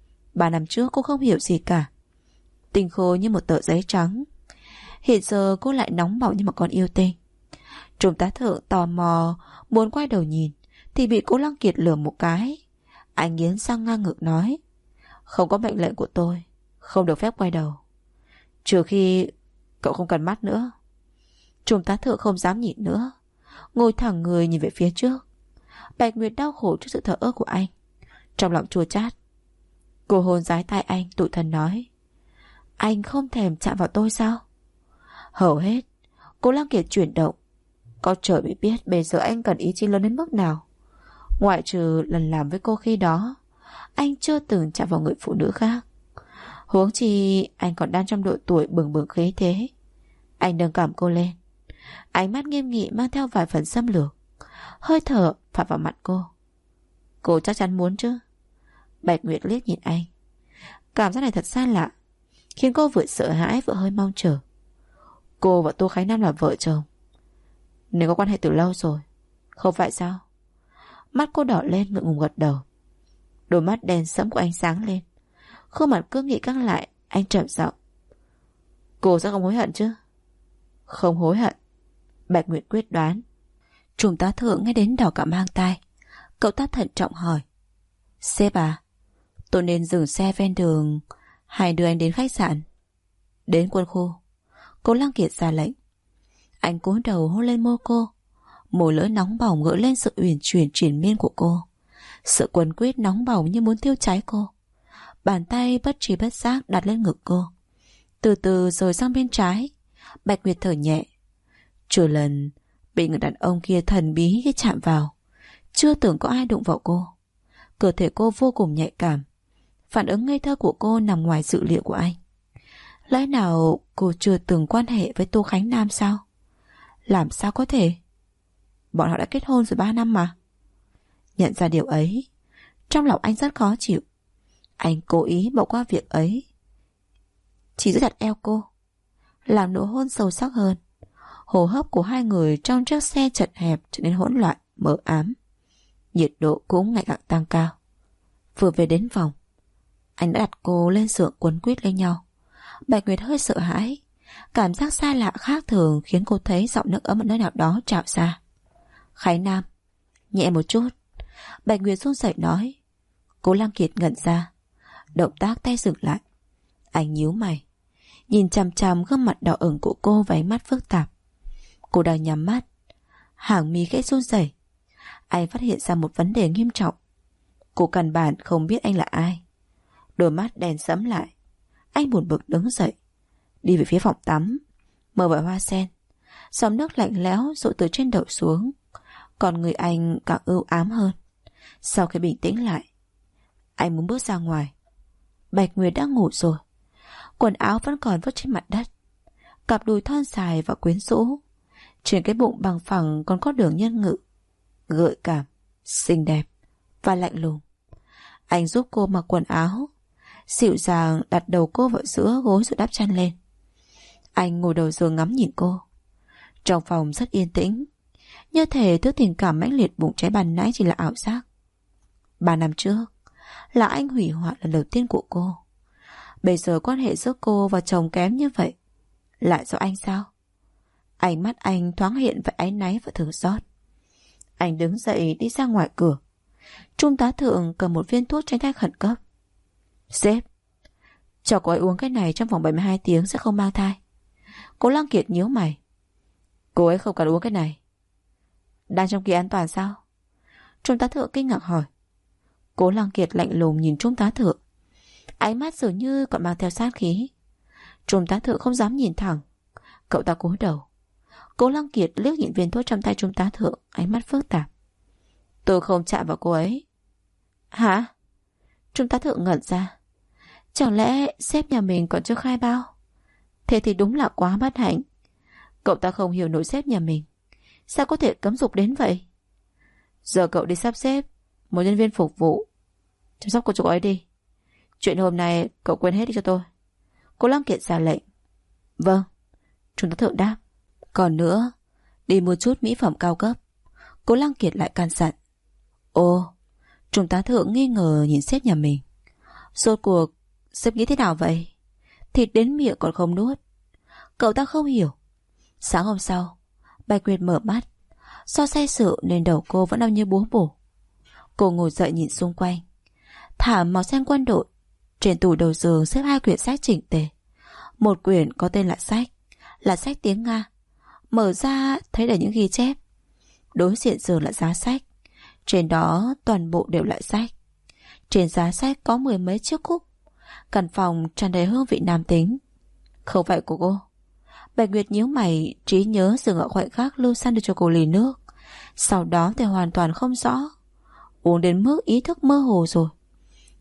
S2: 3 năm trước cô không hiểu gì cả, tinh khôi như một tờ giấy trắng. Hiện giờ cô lại nóng bỏng như một con yêu tinh. Trung tá Thượng tò mò muốn quay đầu nhìn, thì bị Cố Lăng Kiệt lườm một cái. Anh nghiến răng ngang ngược nói, không có mệnh lệnh của tôi, không được phép quay đầu, trừ khi cậu không cần mắt nữa. Trung tá Thượng không dám nhịn nữa, ngồi thẳng người nhìn về phía trước. Bạch Nguyệt đau khổ trước sự thờ ơ của anh, trong lòng chua chát. Cô hôn dái tai anh, tủi thân nói, anh không thèm chạm vào tôi sao? Hầu hết Cố Lăng Kiệt chuyển động. Có trời mới biết bây giờ anh cần ý chí lớn đến mức nào. Ngoại trừ lần làm với cô khi đó, anh chưa từng chạm vào người phụ nữ khác. Huống chi anh còn đang trong độ tuổi bừng bừng khí thế. Anh nâng cảm cô lên, ánh mắt nghiêm nghị mang theo vài phần xâm lược, hơi thở phả vào mặt cô. Cô chắc chắn muốn chứ? Bạch Nguyệt liếc nhìn anh. Cảm giác này thật xa lạ, khiến cô vừa sợ hãi vừa hơi mong chờ. Cô và Tô Khánh Nam là vợ chồng, nếu có quan hệ từ lâu rồi, không phải sao? Mắt cô đỏ lên, ngượng ngùng gật đầu. Đôi mắt đen sẫm của anh sáng lên, khuôn mặt cương nghị căng lại. Anh trầm giọng: Cô sẽ không hối hận chứ? Không hối hận, Bạch Nguyệt quyết đoán. Trung tá Thượng nghe đến đỏ cả mang tai. Cậu ta thận trọng hỏi: Sếp à, tôi nên dừng xe ven đường hay đưa anh đến khách sạn? Đến quân khu, Cố Lăng Kiệt ra lệnh. Anh cúi đầu hôn lên môi cô, môi lưỡi nóng bỏng gợi lên sự uyển chuyển triền miên của cô. Sự quấn quýt nóng bỏng như muốn thiêu cháy cô. Bàn tay bất tri bất giác đặt lên ngực cô, từ từ rời sang bên trái. Bạch Nguyệt thở nhẹ. Chưa lần bị người đàn ông kia thần bí khi chạm vào, chưa từng có ai đụng vào cô. Cơ thể cô vô cùng nhạy cảm. Phản ứng ngây thơ của cô nằm ngoài dự liệu của anh. Lẽ nào cô chưa từng quan hệ với Tô Khánh Nam sao? Làm sao có thể? Bọn họ đã kết hôn rồi 3 năm mà. Nhận ra điều ấy, trong lòng anh rất khó chịu. Anh cố ý bỏ qua việc ấy, chỉ giữ chặt eo cô, làm nụ hôn sâu sắc hơn. Hô hấp của hai người trong chiếc xe chật hẹp trở nên hỗn loạn, mờ ám. Nhiệt độ cũng ngày càng tăng cao. Vừa về đến phòng, anh đã đặt cô lên giường quấn quýt lên nhau. Bạch Nguyệt hơi sợ hãi. Cảm giác xa lạ khác thường khiến cô thấy giọng nước ấm ở nơi nào đó trào ra. Khánh Nam, nhẹ một chút. Bạch Nguyệt run rẩy nói. Cố Lăng Kiệt ngẩn ra, động tác tay dừng lại. Anh nhíu mày, nhìn chằm chằm gương mặt đỏ ửng của cô với ánh mắt phức tạp. Cô đang nhắm mắt, hàng mi khẽ run rẩy. Anh phát hiện ra một vấn đề nghiêm trọng. Cô căn bản không biết anh là ai. Đôi mắt đèn sẫm lại. Anh buồn bực đứng dậy, đi về phía phòng tắm, mở vòi hoa sen. Dòng nước lạnh lẽo dội từ trên đầu xuống. Còn người anh càng ưu ám hơn. Sau khi bình tĩnh lại, anh muốn bước ra ngoài. Bạch Nguyệt đã ngủ rồi. Quần áo vẫn còn vứt trên mặt đất. Cặp đùi thon dài và quyến rũ. Trên cái bụng bằng phẳng còn có đường nhân ngự, gợi cảm, xinh đẹp và lạnh lùng. Anh giúp cô mặc quần áo, dịu dàng đặt đầu cô vào giữa gối rồi đắp chăn lên. Anh ngồi đầu giường ngắm nhìn cô. Trong phòng rất yên tĩnh, như thể thứ tình cảm mãnh liệt bùng cháy ban nãy chỉ là ảo giác. 3 năm trước là anh hủy hoại lần đầu tiên của cô. Bây giờ quan hệ giữa cô và chồng kém như vậy, lại do anh sao? Ánh mắt anh thoáng hiện với áy náy và thương xót. Anh đứng dậy đi ra ngoài cửa. Trung tá Thượng cầm một viên thuốc tránh thai khẩn cấp. Sếp, cho cô ấy uống cái này trong vòng 72 tiếng sẽ không mang thai. Cố Lăng Kiệt nhíu mày. Cô ấy không cần uống cái này. Đang trong kỳ an toàn sao? Trung tá Thượng kinh ngạc hỏi. Cố Lăng Kiệt lạnh lùng nhìn Trung tá Thượng, ánh mắt dường như còn mang theo sát khí. Trung tá Thượng không dám nhìn thẳng. Cậu ta cúi đầu. Cố Lăng Kiệt liếc nhìn viên thuốc trong tay Trung tá Thượng, ánh mắt phức tạp. Tôi không chạm vào cô ấy. Hả? Trung tá Thượng ngẩn ra. Chẳng lẽ sếp nhà mình còn chưa khai bao? Thế thì đúng là quá bất hạnh. Cậu ta không hiểu nổi sếp nhà mình, sao có thể cấm dục đến vậy? Giờ cậu đi sắp xếp một nhân viên phục vụ chăm sóc cô ấy đi. Chuyện hôm nay cậu quên hết đi cho tôi. Cố Lăng Kiệt ra lệnh. Vâng, Trung tá Thượng đáp. Còn nữa, đi mua chút mỹ phẩm cao cấp. Cố Lăng Kiệt lại can dặn. Ồ, Trung tá Thượng nghi ngờ nhìn sếp nhà mình. Rốt cuộc sếp nghĩ thế nào vậy? Thịt đến miệng còn không nuốt. Cậu ta không hiểu. Sáng hôm sau, Bạch Nguyệt mở mắt. Do say rượu nên đầu cô vẫn đau như búa bổ. Cô ngồi dậy nhìn xung quanh. Thảm màu xanh quân đội. Trên tủ đầu giường xếp 2 quyển sách chỉnh tề. Một quyển có tên là sách tiếng Nga. Mở ra thấy đầy những ghi chép. Đối diện giường là giá sách. Trên đó toàn bộ đều là sách. Trên giá sách có 10 mấy chiếc cúp. Căn phòng tràn đầy hương vị nam tính. Không phải của cô. Bạch Nguyệt nhíu mày, trí nhớ dừng ở khoảnh khắc Lưu San đưa cho cô ly nước. Sau đó thì hoàn toàn không rõ. Uống đến mức ý thức mơ hồ rồi.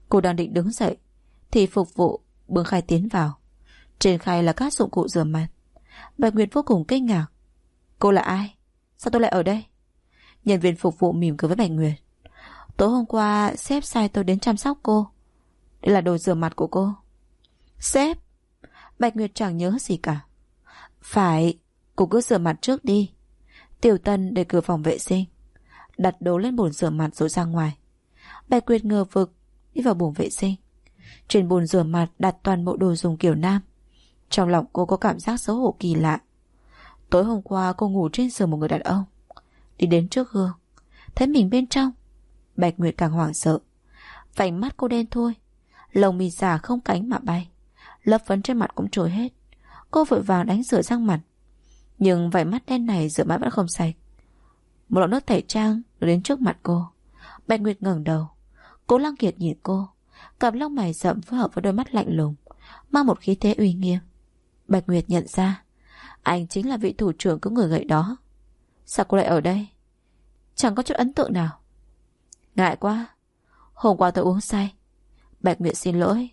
S2: Cô đang định đứng dậy thì phục vụ bưng khay tiến vào. Trên khay là các dụng cụ rửa mặt. Bạch Nguyệt vô cùng kinh ngạc. Cô là ai? Sao tôi lại ở đây? Nhân viên phục vụ mỉm cười với Bạch Nguyệt. Tối hôm qua sếp sai tôi đến chăm sóc cô. Đây là đồ rửa mặt của cô. Sếp? Bạch Nguyệt chẳng nhớ gì cả. Phải, cô cứ rửa mặt trước đi. Tiểu Tân để cửa phòng vệ sinh, đặt đồ lên bồn rửa mặt rồi ra ngoài. Bạch Nguyệt ngờ vực đi vào bồn vệ sinh. Trên bồn rửa mặt đặt toàn bộ đồ dùng kiểu nam. Trong lòng cô có cảm giác xấu hổ kỳ lạ. Tối hôm qua cô ngủ trên giường một người đàn ông. Đi đến trước gương, thấy mình bên trong. Bạch Nguyệt càng hoảng sợ. Vành mắt cô đen thui, lông mi giả không cánh mà bay, lớp phấn trên mặt cũng trôi hết. Cô vội vàng đánh rửa răng mặt, nhưng vảy mắt đen này rửa mãi vẫn không sạch. Một lọ nước tẩy trang đưa đến trước mặt cô. Bạch Nguyệt ngẩng đầu. Cố Lăng Kiệt nhìn cô, cặp lông mày rậm phối hợp với đôi mắt lạnh lùng, mang một khí thế uy nghiêm. Bạch Nguyệt nhận ra anh chính là vị thủ trưởng có người gậy đó. Sao cô lại ở đây? Chẳng có chút ấn tượng nào. Ngại quá, hôm qua tôi uống say. Bạch Nguyệt xin lỗi.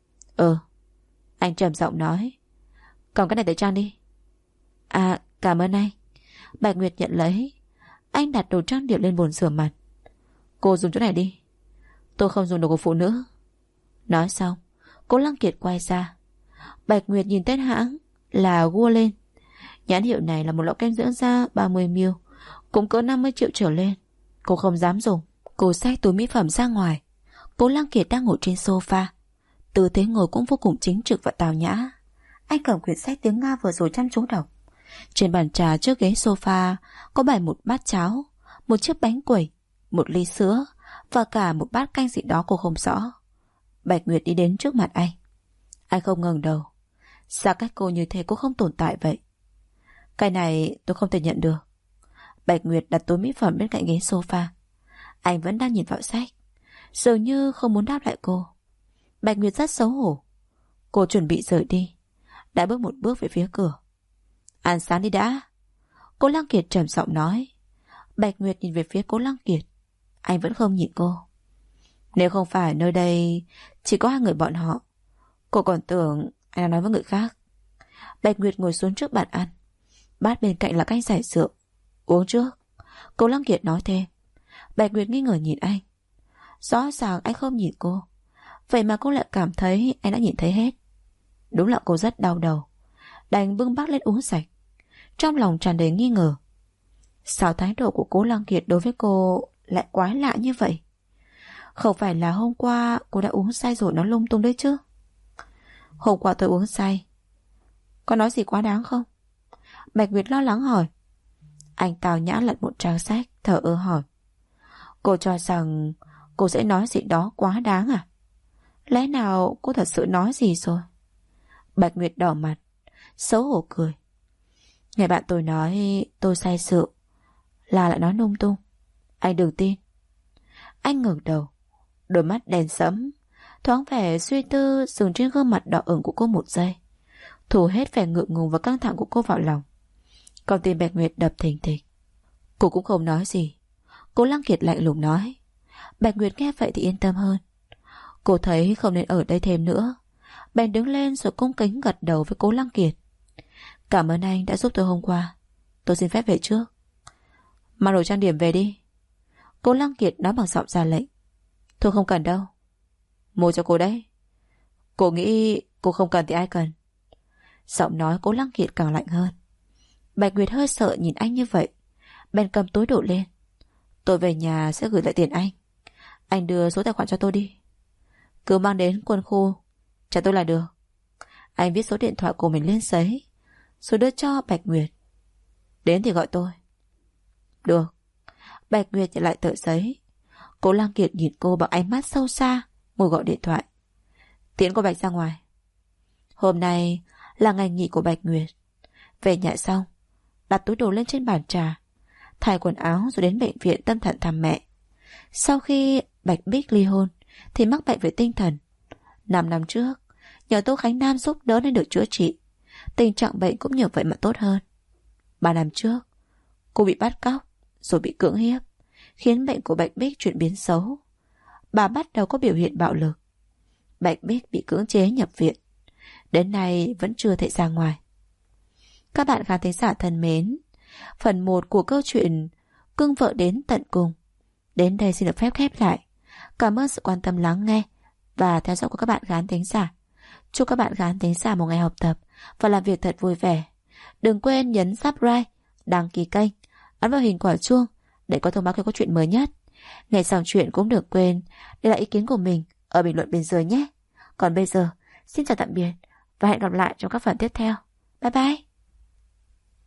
S2: Anh trầm giọng nói. Cầm cái này tẩy trang đi. À, cảm ơn anh. Bạch Nguyệt nhận lấy. Anh đặt đồ trang điểm lên bồn rửa mặt. Cô dùng chỗ này đi. Tôi không dùng đồ của phụ nữ. Nói xong, Cố Lăng Kiệt quay ra. Bạch Nguyệt nhìn tên hãng là Guerlain. Nhãn hiệu này là một lọ kem dưỡng da 30ml, cũng cỡ 50 triệu trở lên. Cô không dám dùng. Cô xách túi mỹ phẩm ra ngoài. Cố Lăng Kiệt đang ngồi trên sofa. Tư thế ngồi cũng vô cùng chính trực và tào nhã. Anh cầm quyển sách tiếng Nga vừa rồi chăm chú đọc. Trên bàn trà trước ghế sofa có bày một bát cháo, một chiếc bánh quẩy, một ly sữa và cả một bát canh gì đó cô không rõ. Bạch Nguyệt đi đến trước mặt anh. Anh không ngẩng đầu. Xa cách cô như thế cô không tồn tại vậy. Cái này tôi không thể nhận được. Bạch Nguyệt đặt túi mỹ phẩm bên cạnh ghế sofa. Anh vẫn đang nhìn vào sách, dường như không muốn đáp lại cô. Bạch Nguyệt rất xấu hổ. Cô chuẩn bị rời đi, đã bước một bước về phía cửa. Ăn sáng đi đã. Cố Lăng Kiệt trầm giọng nói. Bạch Nguyệt nhìn về phía Cố Lăng Kiệt. Anh vẫn không nhìn cô. Nếu không phải nơi đây chỉ có hai người bọn họ, cô còn tưởng anh đang nói với người khác. Bạch Nguyệt ngồi xuống trước bàn ăn. Bát bên cạnh là canh giải rượu. Uống trước. Cố Lăng Kiệt nói thêm. Bạch Nguyệt nghi ngờ nhìn anh. Rõ ràng anh không nhìn cô, vậy mà cô lại cảm thấy anh đã nhìn thấy hết. Đúng là cô rất đau đầu. Đành bưng bát lên uống sạch. Trong lòng tràn đầy nghi ngờ. Sao thái độ của Cố Lăng Kiệt đối với cô lại quái lạ như vậy? Không phải là hôm qua cô đã uống say rồi nói lung tung đấy chứ? Hôm qua tôi uống say, có nói gì quá đáng không? Bạch Nguyệt lo lắng hỏi. Anh tào nhã lật một trang sách, thở ơ hỏi. Cô cho rằng cô sẽ nói gì đó quá đáng à? Lẽ nào cô thật sự nói gì rồi? Bạch Nguyệt đỏ mặt, xấu hổ cười. Nghe bạn tôi nói tôi say rượu là lại nói lung tung. Anh đừng tin. Anh ngẩng đầu, đôi mắt đen sẫm, thoáng vẻ suy tư dừng trên gương mặt đỏ ửng của cô một giây, thu hết vẻ ngượng ngùng và căng thẳng của cô vào lòng. Con tim Bạch Nguyệt đập thình thịch. Cô cũng không nói gì. Cố Lăng Kiệt lạnh lùng nói. Bạch Nguyệt nghe vậy thì yên tâm hơn. Cô thấy không nên ở đây thêm nữa, bèn đứng lên rồi cung kính gật đầu với Cố Lăng Kiệt. Cảm ơn anh đã giúp tôi hôm qua. Tôi xin phép về trước. Mang đồ trang điểm về đi. Cố Lăng Kiệt nói bằng giọng ra lệnh. Thôi không cần đâu. Mua cho cô đấy. Cô nghĩ cô không cần thì ai cần. Giọng nói Cố Lăng Kiệt càng lạnh hơn. Bạch Nguyệt hơi sợ nhìn anh như vậy, bèn cầm túi đổ lên. Tôi về nhà sẽ gửi lại tiền anh. Anh đưa số tài khoản cho tôi đi. Cứ mang đến quân khu trả tôi là được. Anh viết số điện thoại của mình lên giấy rồi đưa cho Bạch Nguyệt. Đến thì gọi tôi. Được. Bạch Nguyệt nhận lại tờ giấy. Cố Lăng Kiệt nhìn cô bằng ánh mắt sâu xa, ngồi gọi điện thoại. Tiễn cô Bạch ra ngoài. Hôm nay là ngày nghỉ của Bạch Nguyệt. Về nhà xong, đặt túi đồ lên trên bàn trà, thay quần áo rồi đến bệnh viện tâm thần thăm mẹ. Sau khi Bạch Bích ly hôn thì mắc bệnh về tinh thần. 5 năm trước, nhờ Tô Khánh Nam giúp đỡ nên được chữa trị, tình trạng bệnh cũng nhờ vậy mà tốt hơn. 3 năm trước, cô bị bắt cóc rồi bị cưỡng hiếp, khiến bệnh của Bạch Bích chuyển biến xấu. Bà bắt đầu có biểu hiện bạo lực. Bạch Bích bị cưỡng chế nhập viện, đến nay vẫn chưa thể ra ngoài. Các bạn khán thính giả thân mến, phần 1 của câu chuyện Cưng Vợ Đến Tận Cùng đến đây xin được phép khép lại. Cảm ơn sự quan tâm lắng nghe và theo dõi của các bạn khán thính giả. Chúc các bạn khán thính giả một ngày học tập và làm việc thật vui vẻ. Đừng quên nhấn subscribe, đăng ký kênh, ấn vào hình quả chuông để có thông báo khi có chuyện mới nhất. Nghe xong chuyện cũng đừng quên để lại ý kiến của mình ở bình luận bên dưới nhé. Còn bây giờ, xin chào tạm biệt và hẹn gặp lại trong các phần tiếp theo. Bye bye!